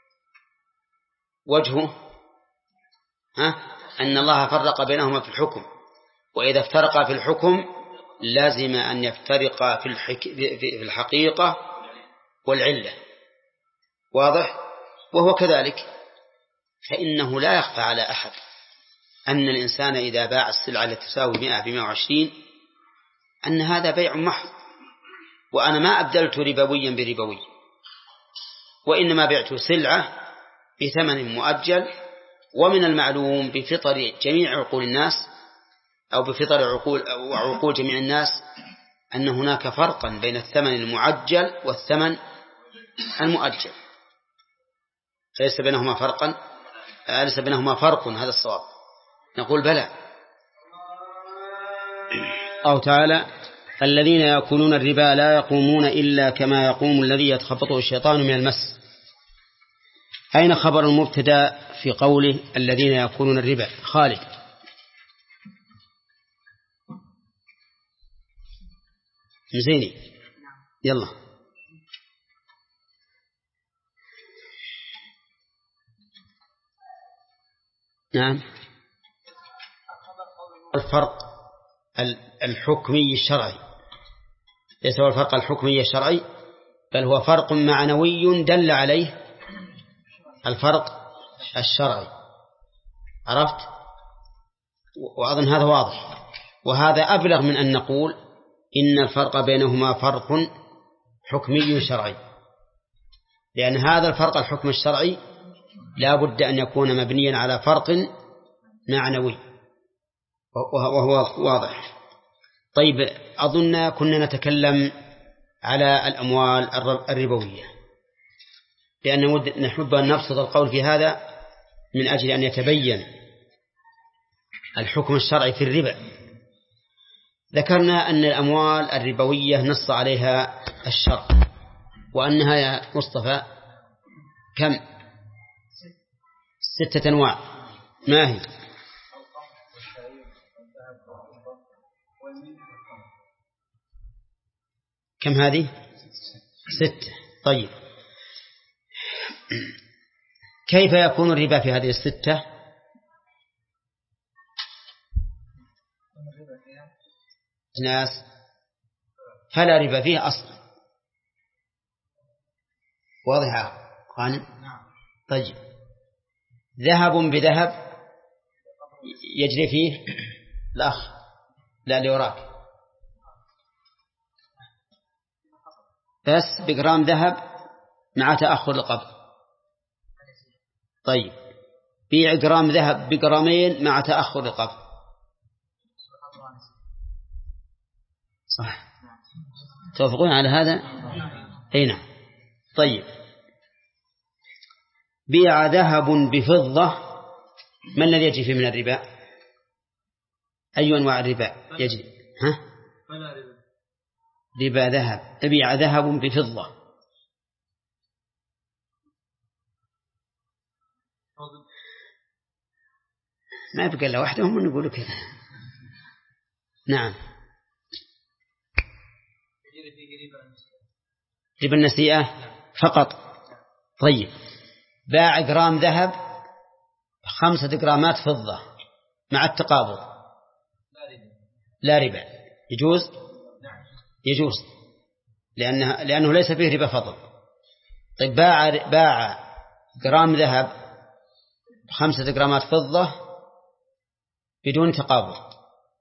وجهه ها أن الله فرق بينهما في الحكم، وإذا افترقا في الحكم لازم أن يفترقا في, الحك... في الحقيقة والعلة. واضح؟ وهو كذلك، فإنه لا يخفى على أحد أن الإنسان إذا باع السلعة التي تساوي مئة بمئة وعشرين أن هذا بيع محض، وأنا ما أبدلت ربويا بربوي، وإنما بعت سلعة بثمن مؤجل. ومن المعلوم بفطر جميع عقول الناس أو بفطر عقول وعقول جميع الناس أن هناك فرقا بين الثمن المعجل والثمن المؤجل، فليس بينهما فرقا، ليس بينهما فرق، هذا الصواب. نقول بلى. أو تعالى الذين يأكلون الربا لا يقومون إلا كما يقوم الذي يتخبطه الشيطان من المس. أين خبر المبتدأ في قوله الذين يأكلون الربا؟ خالد. مزيني يلا. نعم. الفرق الحكمي الشرعي ليس هو الفرق الحكمي الشرعي، بل هو فرق معنوي دل عليه الفرق الشرعي. عرفت؟ وأظن هذا واضح، وهذا أبلغ من أن نقول إن الفرق بينهما فرق حكمي شرعي، لأن هذا الفرق الحكم الشرعي لا بد أن يكون مبنيا على فرق معنوي، وهو واضح. طيب أظن كنا نتكلم على الأموال الربوية، لأن نحب أن نبسط القول في هذا من أجل أن يتبين الحكم الشرعي في الربا. ذكرنا أن الأموال الربوية نص عليها الشرع، وأنها يا مصطفى كم؟ ستة أنواع. ما هي؟ كم هذه؟ ستة. طيب كيف يكون الربا في هذه الستة؟ ناس فلا ربا فيه أصلا. واضحة غانم؟ طيب ذهب بذهب يجري فيه الأخ لا لوراك، بس بجرام ذهب مع تأخر القبض. طيب بيع جرام ذهب بجرامين مع تأخر القبض. صح، توافقون على هذا؟ أي نعم. طيب بيع ذهب بفضة، ما الذي يجري فيه من الربا؟ أي أنواع الربا يجري؟ ها؟ ربا ذهب. بيع ذهب بفضة، ما يبقى إلا وحدهم ونقول كذا. نعم. ربا النسيئة فقط. طيب باع جرام ذهب خمسة جرامات فضة مع التقابض، لا ربا. يجوز؟ يجوز لأنه, لأنه ليس فيه ربا فضل. طيب باع باع جرام ذهب خمسة جرامات فضة بدون تقابض،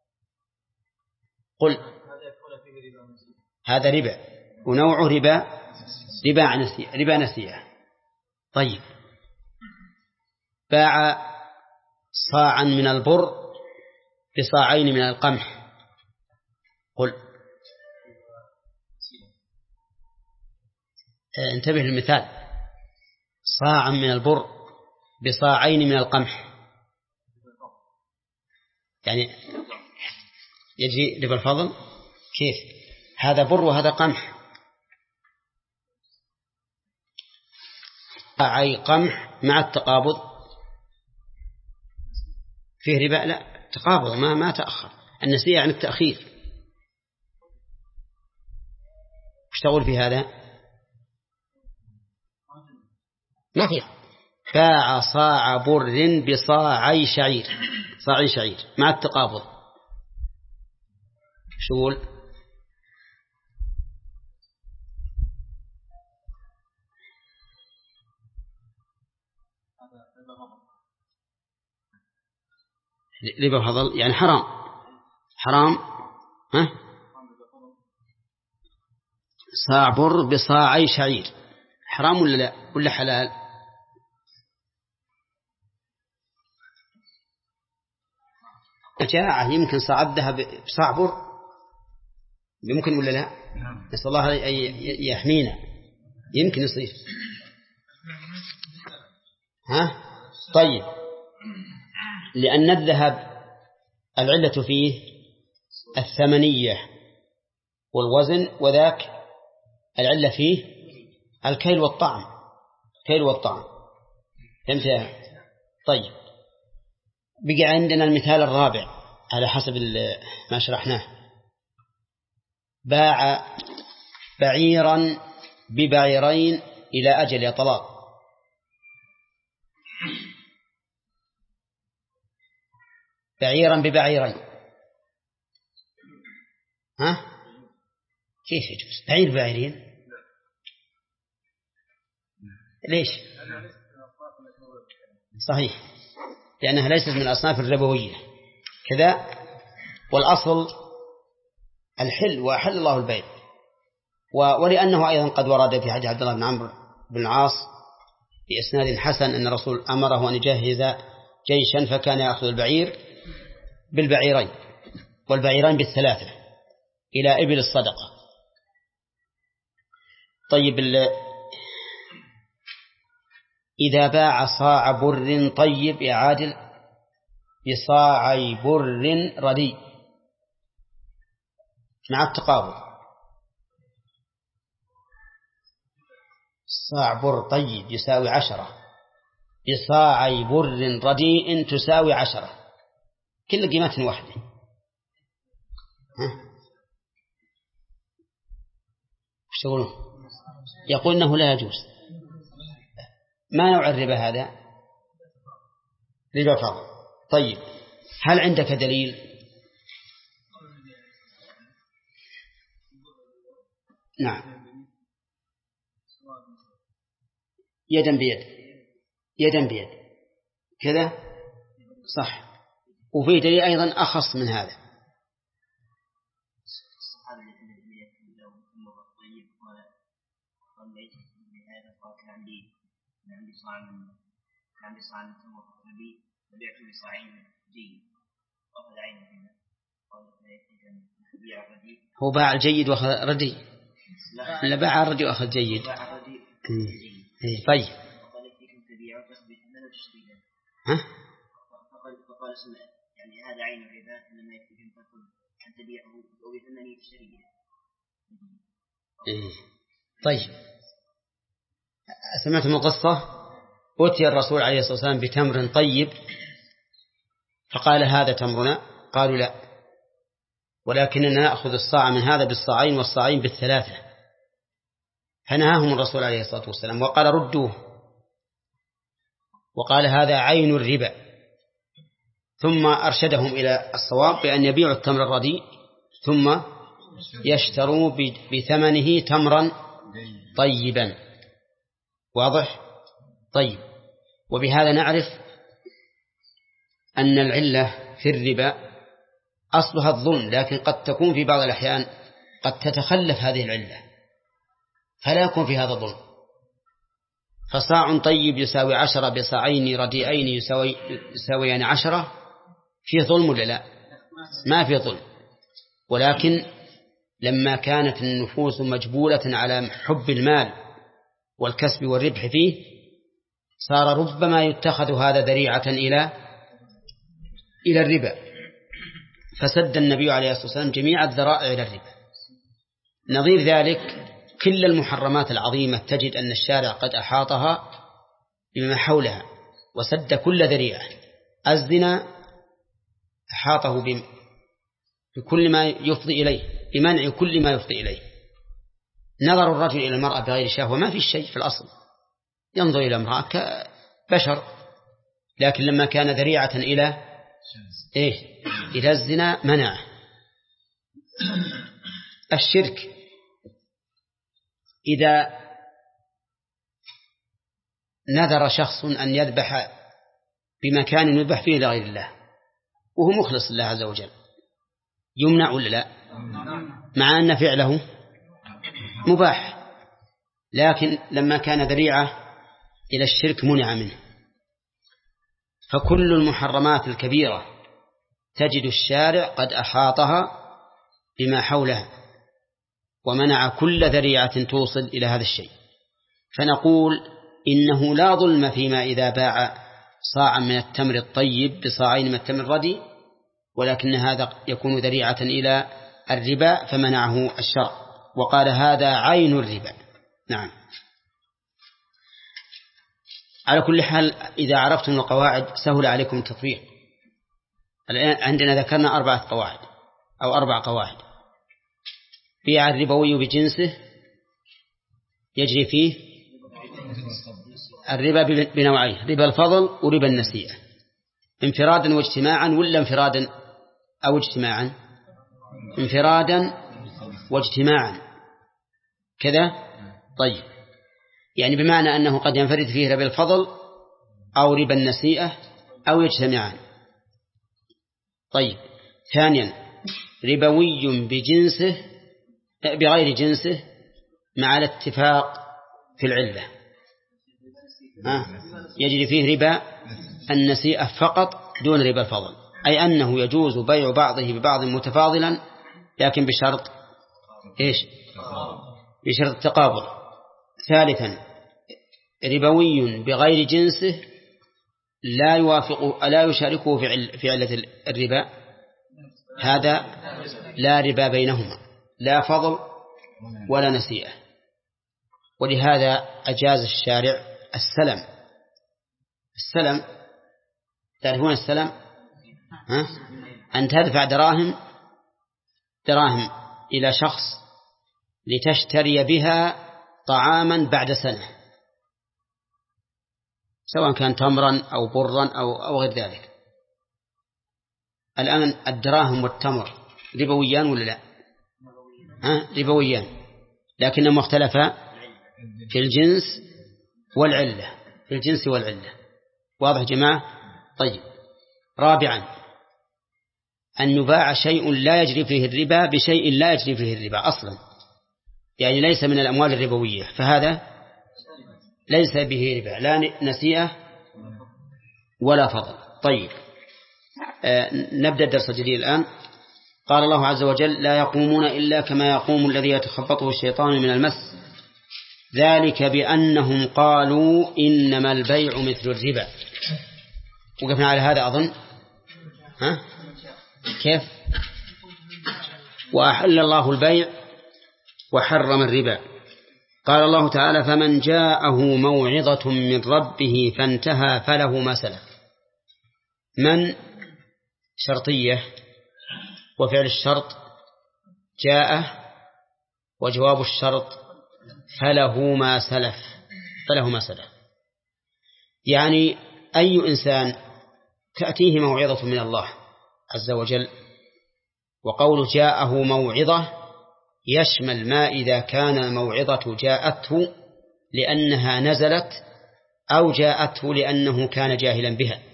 قل هذا ربا، ونوعه ربا ربا نسيئة. ربا نسيئة. طيب باع صاعا من البر بصاعين من القمح، قل انتبه للمثال، صاعا من البر بصاعين من القمح، يعني يجري ربا الفضل. كيف؟ هذا بر وهذا قمح. صاعي قمح مع التقابض فيه ربا؟ لا، تقابض ما ما تأخر. النسيئة عن التأخير. وش تقول في هذا؟ ما في. باع صاع بر بصاعي شعير، صاعي شعير مع التقابض، شو قول؟ ربا فضل يعني حرام. حرام. ها؟ صاع بر بصاعي شعير حرام ولا لا ولا حلال؟ جاعة يمكن صاع الذهب بصاع بر، يمكن ولا لا؟ نسأل الله يحمينا، يمكن يصير. ها؟ طيب لأن الذهب العلة فيه الثمنية والوزن، وذاك العلة فيه الكيل والطعم، الكيل والطعم. فهمت؟ طيب بقى عندنا المثال الرابع على حسب ما شرحناه. باع بعيرا ببعيرين إلى أجل يا طلاق. بعيرا ببعيرين، ها؟ كيف يجوز بعير ببعيرين؟ ليش؟ صحيح، لأنها ليست من الأصناف الربوية كذا. والأصل الحل، وأحل الله البيع. ولأنه أيضا قد ورد في حديث عبد الله بن عمرو بن العاص بإسناد حسن أن الرسول أمره أن يجهز جيشا فكان يأخذ البعير بالبعيرين والبعيرين بالثلاثة إلى إبل الصدقة. طيب إذا باع صاع بر طيب يعادل بصاعي بر رديء مع التقابل، صاع بر طيب يساوي عشرة بصاعي بر رديء تساوي عشرة، كل قيمة واحدة. ايش تقولون؟ يقول انه لا يجوز. ما نوع الربا هذا؟ ربا فضل. طيب هل عندك دليل؟ نعم، يدا بيد، يدا بيد كذا صح. وفي دليل أيضا أخص من هذا. هو باع الجيد وأخذ ردي، لا باع الردي وأخذ جيد. طيب ها؟ فقال يعني هذا عين الربا إنما يكفيك أن تقول أن تبيعه أو بثمنه تشتريه. طيب سمعتم القصة؟ أتي الرسول عليه الصلاة والسلام بتمر طيب فقال هذا تمرنا، قالوا لا، ولكننا نأخذ الصاع من هذا بالصاعين والصاعين بالثلاثة. فنهاهم الرسول عليه الصلاة والسلام وقال ردوه، وقال هذا عين الربا، ثم أرشدهم إلى الصواب بأن يبيعوا التمر الرديء ثم يشتروا بثمنه تمرا طيبا. واضح؟ طيب، وبهذا نعرف أن العلة في الربا أصلها الظلم، لكن قد تكون في بعض الأحيان قد تتخلف هذه العلة فلا يكون في هذا الظلم. فصاع طيب يساوي عشرة بصاعين رديئين يساوي يساويان عشرة، فيه ظلم ولا لا؟ ما فيه ظلم، ولكن لما كانت النفوس مجبولة على حب المال والكسب والربح فيه صار ربما يتخذ هذا ذريعة إلى إلى الربا، فسد النبي عليه الصلاة والسلام جميع الذرائع إلى الربا. نظير ذلك كل المحرمات العظيمة تجد أن الشارع قد أحاطها بما حولها وسد كل ذريعة. الزنا أحاطه بكل ما يفضي إليه، بمنع كل ما يفضي إليه. نظر الرجل إلى المرأة بغير شهوة ما في شيء في الأصل، ينظر إلى امرأة كبشر، لكن لما كان ذريعة إلى إيه؟ إلى الزنا منع. الشرك إذا نذر شخص أن يذبح بمكان يذبح فيه لغير الله وهو مخلص لله عز وجل يمنع ولا لا؟ مع أن فعله مباح، لكن لما كان ذريعة إلى الشرك منع منه. فكل المحرمات الكبيرة تجد الشارع قد أحاطها بما حولها ومنع كل ذريعة توصل إلى هذا الشيء. فنقول إنه لا ظلم فيما إذا باع صاعا من التمر الطيب بصاعين من التمر الردي، ولكن هذا يكون ذريعة إلى الربا فمنعه الشرع وقال هذا عين الربا. نعم. على كل حال إذا عرفتم القواعد سهل عليكم التطبيق. الآن عندنا ذكرنا أربعة قواعد أو أربع قواعد. بيع الربوي بجنسه يجري فيه الربا بنوعين، ربا الفضل وربا النسيئة، انفرادا واجتماعا ولا انفرادا أو اجتماعا؟ انفرادا واجتماعا كذا. طيب، يعني بمعنى أنه قد ينفرد فيه ربا الفضل أو ربا النسيئة أو يجتمعان. طيب، ثانيا ربوي بجنسه بغير جنسه مع الاتفاق في العلة، آه. يجري فيه ربا النسيئة فقط دون ربا الفضل، أي أنه يجوز بيع بعضه ببعض متفاضلا لكن بشرط إيش؟ بشرط التقابل. ثالثا ربوي بغير جنسه لا يوافق لا يشاركه في علة الربا، هذا لا ربا بينهما، لا فضل ولا نسيئة. ولهذا أجاز الشارع السلم. السلم تعرفون السلم؟ ها؟ أن تدفع دراهم دراهم إلى شخص لتشتري بها طعاما بعد سنة، سواء كان تمرا أو برا أو, أو غير ذلك. الآن الدراهم والتمر ربويان ولا لا؟ ها؟ ربويان، لكنهم اختلفا في الجنس والعلة، في الجنس والعلة. واضح جماعة؟ طيب. رابعا أن يباع شيء لا يجري فيه الربا بشيء لا يجري فيه الربا أصلا، يعني ليس من الأموال الربوية، فهذا ليس به ربا، لا نسيئة ولا فضل. طيب. آه نبدأ الدرس الجديد الآن. قال الله عز وجل: لا يقومون إلا كما يقوم الذي يتخبطه الشيطان من المس، ذلك بأنهم قالوا إنما البيع مثل الربا. وقفنا على هذا أظن. ها؟ كيف؟ وأحل الله البيع وحرم الربا. قال الله تعالى: فمن جاءه موعظة من ربه فانتهى فله ما سلف. من شرطية، وفعل الشرط جاء، وجواب الشرط فله ما سلف، فله ما سلف. يعني أي إنسان تأتيه موعظة من الله عز وجل، وقول جاءه موعظة يشمل ما إذا كان الموعظة جاءته لأنها نزلت أو جاءته لأنه كان جاهلا بها.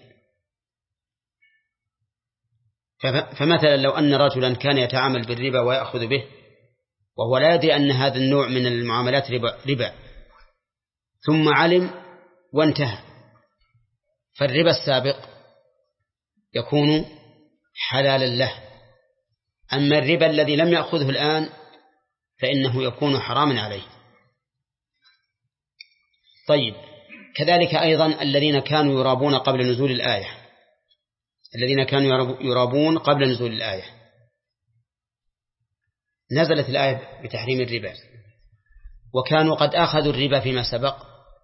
فمثلا لو أن رجلا كان يتعامل بالربا ويأخذ به وهو لا يدري أن هذا النوع من المعاملات ربا, ربا ثم علم وانتهى، فالربا السابق يكون حلالا له. أما الربا الذي لم يأخذه الآن فإنه يكون حراما عليه. طيب. كذلك أيضا الذين كانوا يرابون قبل نزول الآية، الذين كانوا يرابون قبل نزول الآية، نزلت الآية بتحريم الربا وكانوا قد أخذوا الربا فيما سبق،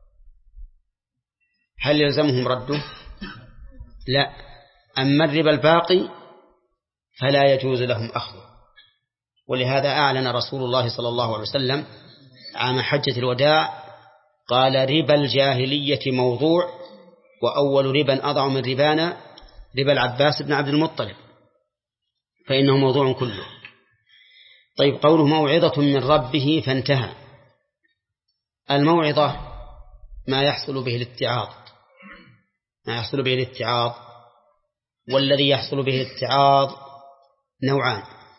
هل يلزمهم رده؟ لا. أما الربا الباقي فلا يجوز لهم أخذه. ولهذا أعلن رسول الله صلى الله عليه وسلم عام حجة الوداع قال: ربا الجاهلية موضوع، وأول ربا أضع من ربانا ربا العباس بن عبد المطلب، فإنه موضوع كله. طيب. قوله موعظة من ربه فانتهى. الموعظة ما يحصل به الاتعاظ، ما يحصل به الاتعاظ، والذي يحصل به الاتعاظ نوعان: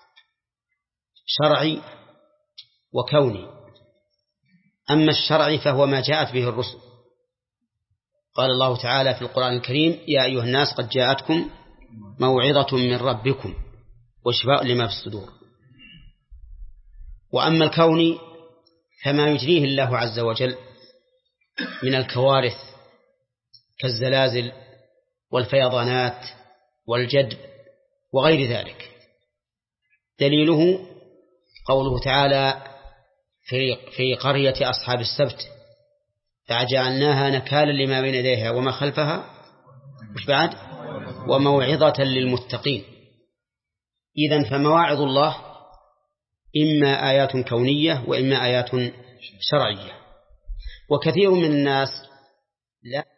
شرعي وكوني. أما الشرعي فهو ما جاءت به الرسل. قال الله تعالى في القرآن الكريم: يا أيها الناس قد جاءتكم موعظة من ربكم وشفاء لما في الصدور. وأما الكوني فما يجريه الله عز وجل من الكوارث كالزلازل والفيضانات والجدب وغير ذلك. دليله قوله تعالى في في قرية أصحاب السبت: فجعلناها نكالا لما بين يديها وما خلفها مش بعد وموعظة للمتقين. إذن فمواعظ الله إما آيات كونية وإما آيات شرعية. وكثير من الناس لا